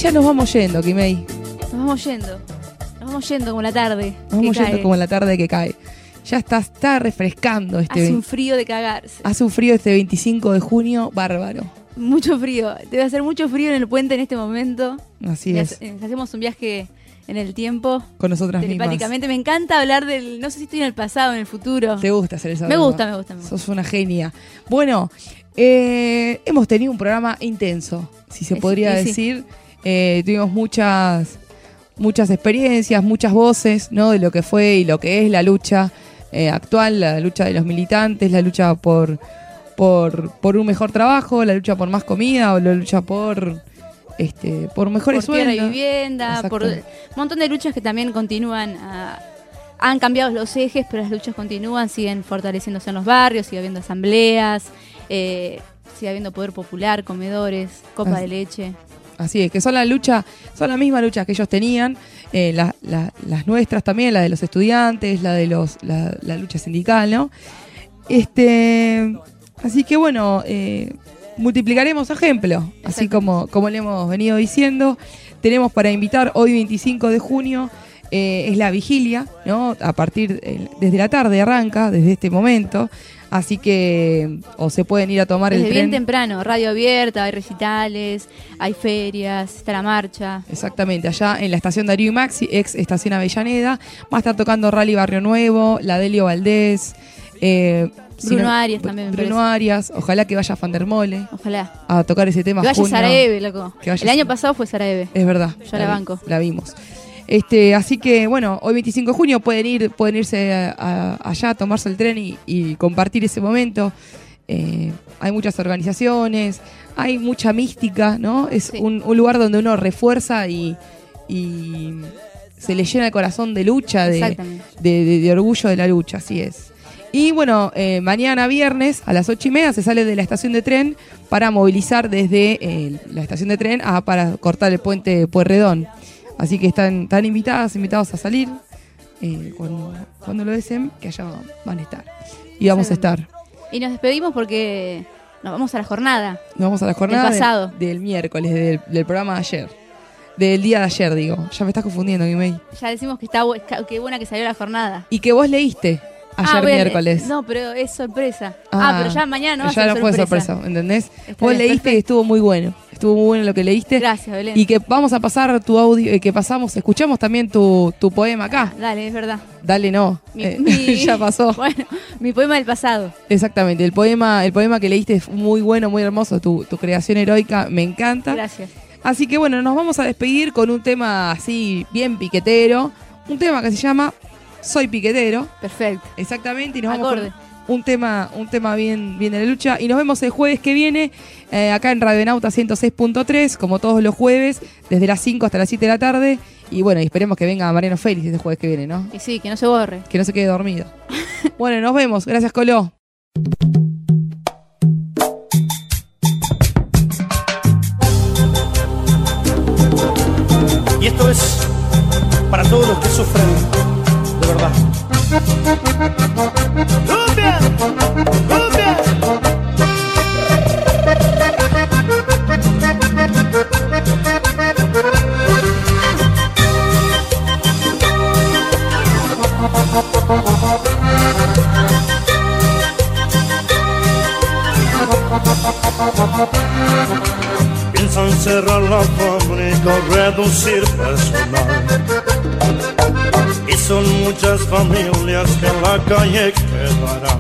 [SPEAKER 7] ya nos vamos yendo, Kimei.
[SPEAKER 8] Nos vamos yendo. Nos vamos yendo como la tarde.
[SPEAKER 7] Nos vamos yendo
[SPEAKER 8] cae.
[SPEAKER 7] como la tarde que cae. Ya está, está refrescando este...
[SPEAKER 8] Hace un frío de cagarse.
[SPEAKER 7] Hace un frío este veinticinco de junio, bárbaro.
[SPEAKER 8] Mucho frío. Debe hacer mucho frío en el puente en este momento.
[SPEAKER 7] Así
[SPEAKER 8] y
[SPEAKER 7] es.
[SPEAKER 8] ha- Hacemos un viaje en el tiempo.
[SPEAKER 7] Con nosotras mismas.
[SPEAKER 8] Telepáticamente. Me encanta hablar del... No sé si estoy en el pasado o en el futuro.
[SPEAKER 7] ¿Te gusta hacer esa
[SPEAKER 8] Me
[SPEAKER 7] broma?
[SPEAKER 8] gusta, me gusta, me gusta.
[SPEAKER 7] Sos una genia. Bueno, eh, hemos tenido un programa intenso, si se
[SPEAKER 8] Es-
[SPEAKER 7] podría
[SPEAKER 8] y sí.
[SPEAKER 7] decir. Eh, tuvimos muchas, muchas experiencias, muchas voces, ¿no? De lo que fue y lo que es la lucha eh, actual, la lucha de los militantes, la lucha por, por, por un mejor trabajo, la lucha por más comida o la lucha por... Este, por mejores
[SPEAKER 8] Por tierra y
[SPEAKER 7] sueldos.
[SPEAKER 8] vivienda,
[SPEAKER 7] Exacto.
[SPEAKER 8] por un montón de luchas que también continúan. a- han cambiado los ejes, pero las luchas continúan, siguen fortaleciéndose en los barrios, sigue habiendo asambleas, eh, sigue habiendo poder popular, comedores, copa
[SPEAKER 7] Así-
[SPEAKER 8] de leche.
[SPEAKER 7] Así es, que son la lucha, son la misma lucha que ellos tenían, eh, la- la- las nuestras también, la de los estudiantes, la de los, la, la lucha sindical, ¿no? Este, así que bueno, eh, multiplicaremos ejemplos, así como, como le hemos venido diciendo. Tenemos para invitar hoy veinticinco de junio, eh, es la vigilia, ¿no? A partir, eh, desde la tarde arranca, desde este momento. Así que o se pueden ir a tomar
[SPEAKER 8] Desde
[SPEAKER 7] el
[SPEAKER 8] bien
[SPEAKER 7] tren.
[SPEAKER 8] temprano, radio abierta, hay recitales, hay ferias, está la marcha.
[SPEAKER 7] Exactamente, allá en la estación Darío y Maxi, ex estación Avellaneda, va a estar tocando Rally Barrio Nuevo, la Delio Valdés, eh,
[SPEAKER 8] Bruno
[SPEAKER 7] si no-
[SPEAKER 8] Arias también, me
[SPEAKER 7] Bruno
[SPEAKER 8] parece.
[SPEAKER 7] Arias, ojalá que vaya Fandermole
[SPEAKER 8] Ojalá.
[SPEAKER 7] a tocar ese tema.
[SPEAKER 8] Que vaya
[SPEAKER 7] junio.
[SPEAKER 8] Saraeve, loco.
[SPEAKER 7] Que vaya
[SPEAKER 8] El año
[SPEAKER 7] Saraeve.
[SPEAKER 8] pasado fue Saraeve.
[SPEAKER 7] Es verdad.
[SPEAKER 8] Yo la
[SPEAKER 7] vi-
[SPEAKER 8] banco.
[SPEAKER 7] La vimos. Este, así que bueno, hoy veinticinco de junio pueden ir, pueden irse a- a- allá a tomarse el tren y, y compartir ese momento. Eh, hay muchas organizaciones, hay mucha mística, ¿no? Es un, un lugar donde uno refuerza y, y se le llena el corazón de lucha, de,
[SPEAKER 8] Exactamente.
[SPEAKER 7] de, de- de orgullo de la lucha, así es. Y bueno, eh, mañana viernes a las ocho y media se sale de la estación de tren para movilizar desde eh, la estación de tren a, para cortar el puente Pueyrredón. Así que están, están invitadas, invitados a salir eh, cuando, cuando lo deseen, que allá van a estar. Y vamos a estar.
[SPEAKER 8] Y nos despedimos porque nos vamos a la jornada.
[SPEAKER 7] Nos vamos a la jornada
[SPEAKER 8] Del pasado.
[SPEAKER 7] del, del miércoles, del, del programa de ayer. Del día de ayer, digo. Ya me estás confundiendo, Guimey.
[SPEAKER 8] Ya decimos que está bu- que buena que salió la jornada.
[SPEAKER 7] Y que vos leíste ayer
[SPEAKER 8] Ah, bueno,
[SPEAKER 7] miércoles.
[SPEAKER 8] eh, No, pero es sorpresa. Ah, pero ya mañana no va a
[SPEAKER 7] ya
[SPEAKER 8] ser
[SPEAKER 7] no fue
[SPEAKER 8] sorpresa.
[SPEAKER 7] sorpresa, ¿entendés?
[SPEAKER 8] Está
[SPEAKER 7] Vos
[SPEAKER 8] bien,
[SPEAKER 7] leíste
[SPEAKER 8] perfecto.
[SPEAKER 7] y estuvo muy bueno. Estuvo muy bueno lo que leíste.
[SPEAKER 8] Gracias, Belén.
[SPEAKER 7] Y que vamos a pasar tu audio, eh, que pasamos, escuchamos también tu, tu poema acá.
[SPEAKER 8] Dale, es verdad.
[SPEAKER 7] Dale, no.
[SPEAKER 8] Mi-
[SPEAKER 7] Eh,
[SPEAKER 8] mi-
[SPEAKER 7] ya pasó.
[SPEAKER 8] Bueno, mi poema del pasado.
[SPEAKER 7] Exactamente, el poema, el poema que leíste es muy bueno, muy hermoso, tu, tu creación heroica, me encanta.
[SPEAKER 8] Gracias.
[SPEAKER 7] Así que bueno, nos vamos a despedir con un tema así bien piquetero, un tema que se llama Soy Piquetero.
[SPEAKER 8] Perfecto.
[SPEAKER 7] Exactamente, y nos vamos
[SPEAKER 8] Acorde.
[SPEAKER 7] con un tema, un tema bien, bien de la lucha. Y nos vemos el jueves que viene, eh, acá en Radionauta ciento seis punto tres, como todos los jueves, desde las cinco hasta las siete de la tarde. Y bueno, y esperemos que venga Mariano Félix este jueves que viene, ¿no?
[SPEAKER 8] Y sí, que no se borre.
[SPEAKER 7] Que no se quede dormido. Bueno, nos vemos. Gracias, Coló.
[SPEAKER 15] Y esto es para todos los que sufren de verdad. ¡Cumbia! ¡Cumbia! Piensan cerrar la fábrica o reducir personal. Y son muchas familias que en la calle quedarán.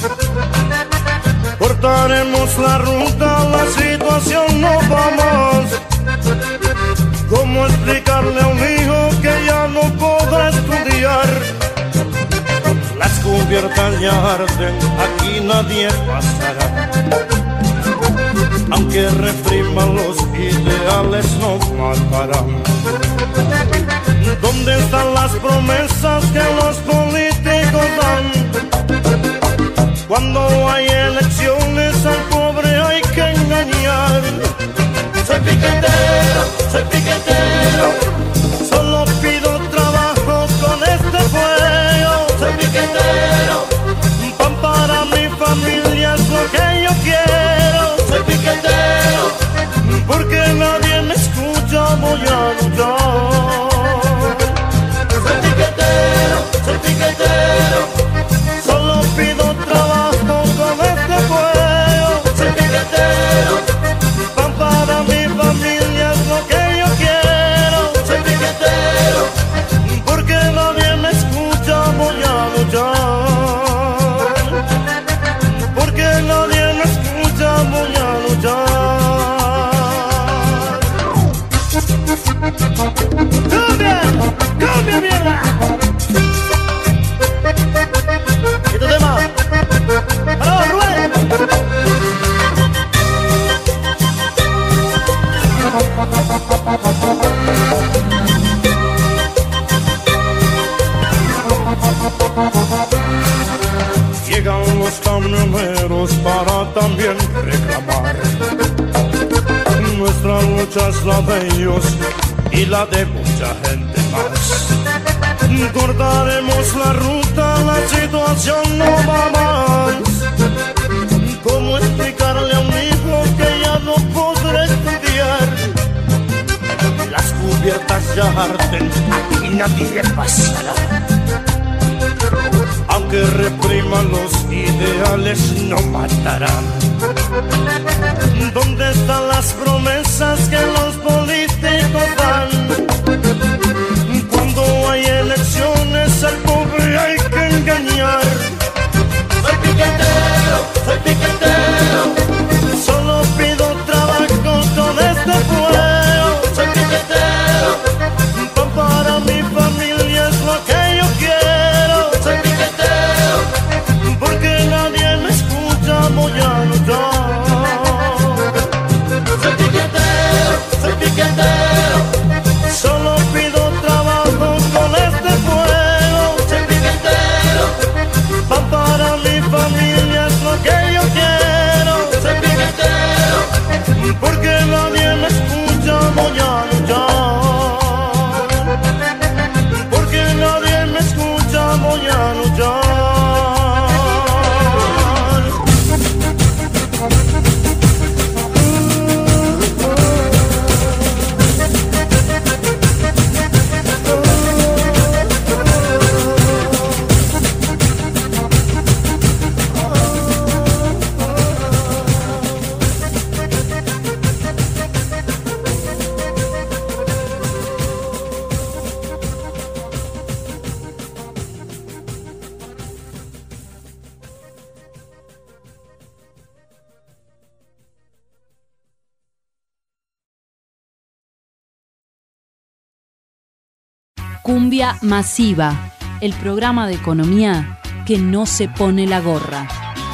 [SPEAKER 15] Cortaremos la ruta, la situación no va más. ¿Cómo explicarle a un hijo que ya no podrá estudiar? Las cubiertas ya arden, aquí nadie pasará. Aunque repriman los ideales no matarán. ¿Dónde están las promesas que los políticos dan? Cuando hay elecciones al pobre hay que engañar. Soy piquetero, soy piquetero, solo pido trabajo con este fuego. Soy piquetero, pan para mi familia es lo que yo quiero. Soy piquetero, porque nadie me escucha, voy también reclamar. Nuestra lucha es la de ellos y la de mucha gente más. Cortaremos la ruta, la situación no va más. ¿Cómo explicarle a un hijo que ya no podrá estudiar? Las cubiertas ya arden y nadie pasará. Aunque repriman los ideales, no matarán. ¿Dónde están las promesas que los políticos dan? Cuando hay elecciones al pobre hay que engañar. Soy piquetero, soy piquetero, solo pido trabajo con este pueblo. Soy piquetero, pan para mi familia es lo que yo quiero. Soy piquetero, porque nadie me escucha, voy a luchar. Soy piquetero, soy piquetero, solo pido trabajo con este pueblo. Soy piquetero, pan para mi familia es lo que yo quiero. Soy piquetero, porque nadie me escucha, voy a luchar. Porque nadie me escucha, voy a luchar.
[SPEAKER 1] Cumbia Masiva, el programa de economía que no se pone la gorra.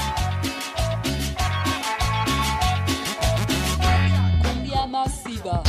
[SPEAKER 1] Cumbia Masiva.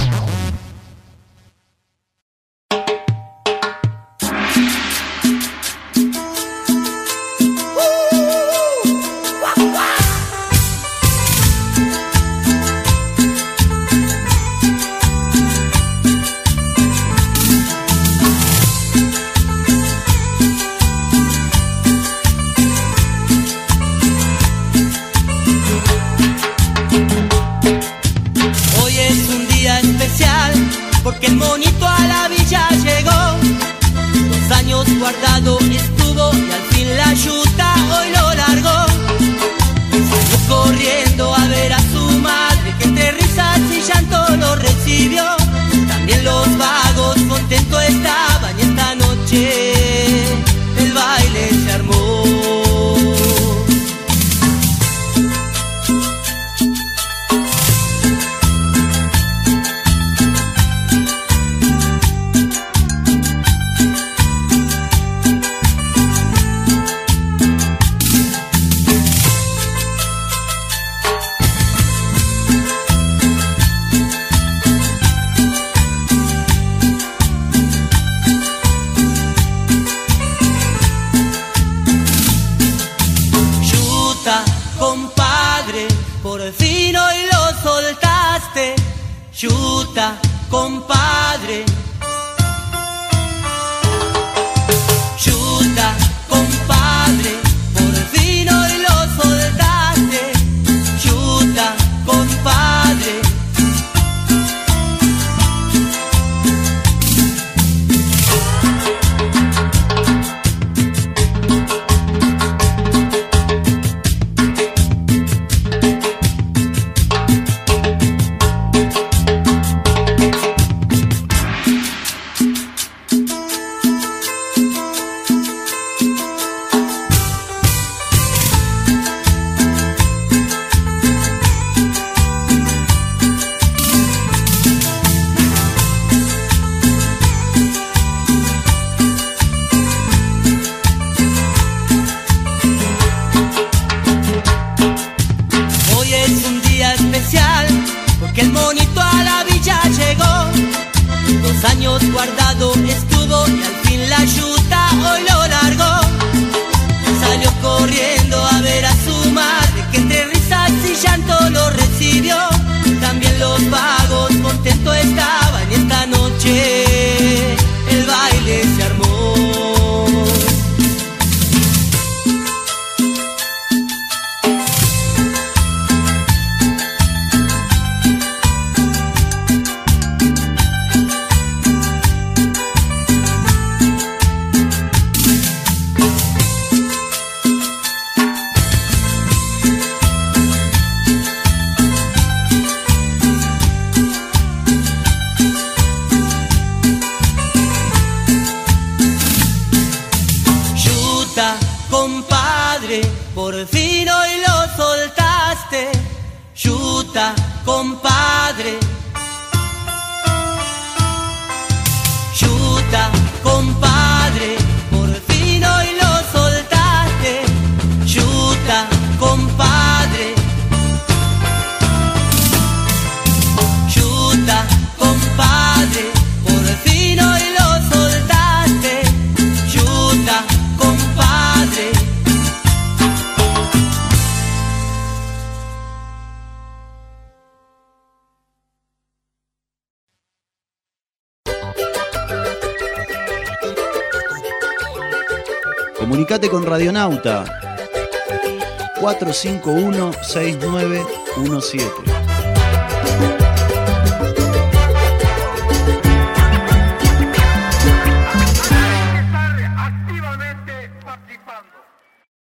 [SPEAKER 17] Porque el monito a la villa llegó, dos años guardado estuvo y al fin la yuta hoy lo largó. Salió corriendo a ver a su madre que entre risas y llanto lo recibió. También los vagos contentos estaban y esta noche el baile se armó. Yuta, compadre. Yuta, compadre, por fin hoy lo soltaste. Yuta, compadre. Guardado estuvo y al fin la yuta hoy lo largó. Salió corriendo a ver a su madre que entre risas y ya Yuta, compadre. Yuta, compadre, por fin hoy lo soltaste. Yuta, compadre. Yuta, compadre, por fin hoy lo soltaste. Yuta, compadre.
[SPEAKER 4] Comunicate con Radionauta cuatro cinco uno, seis nueve uno siete.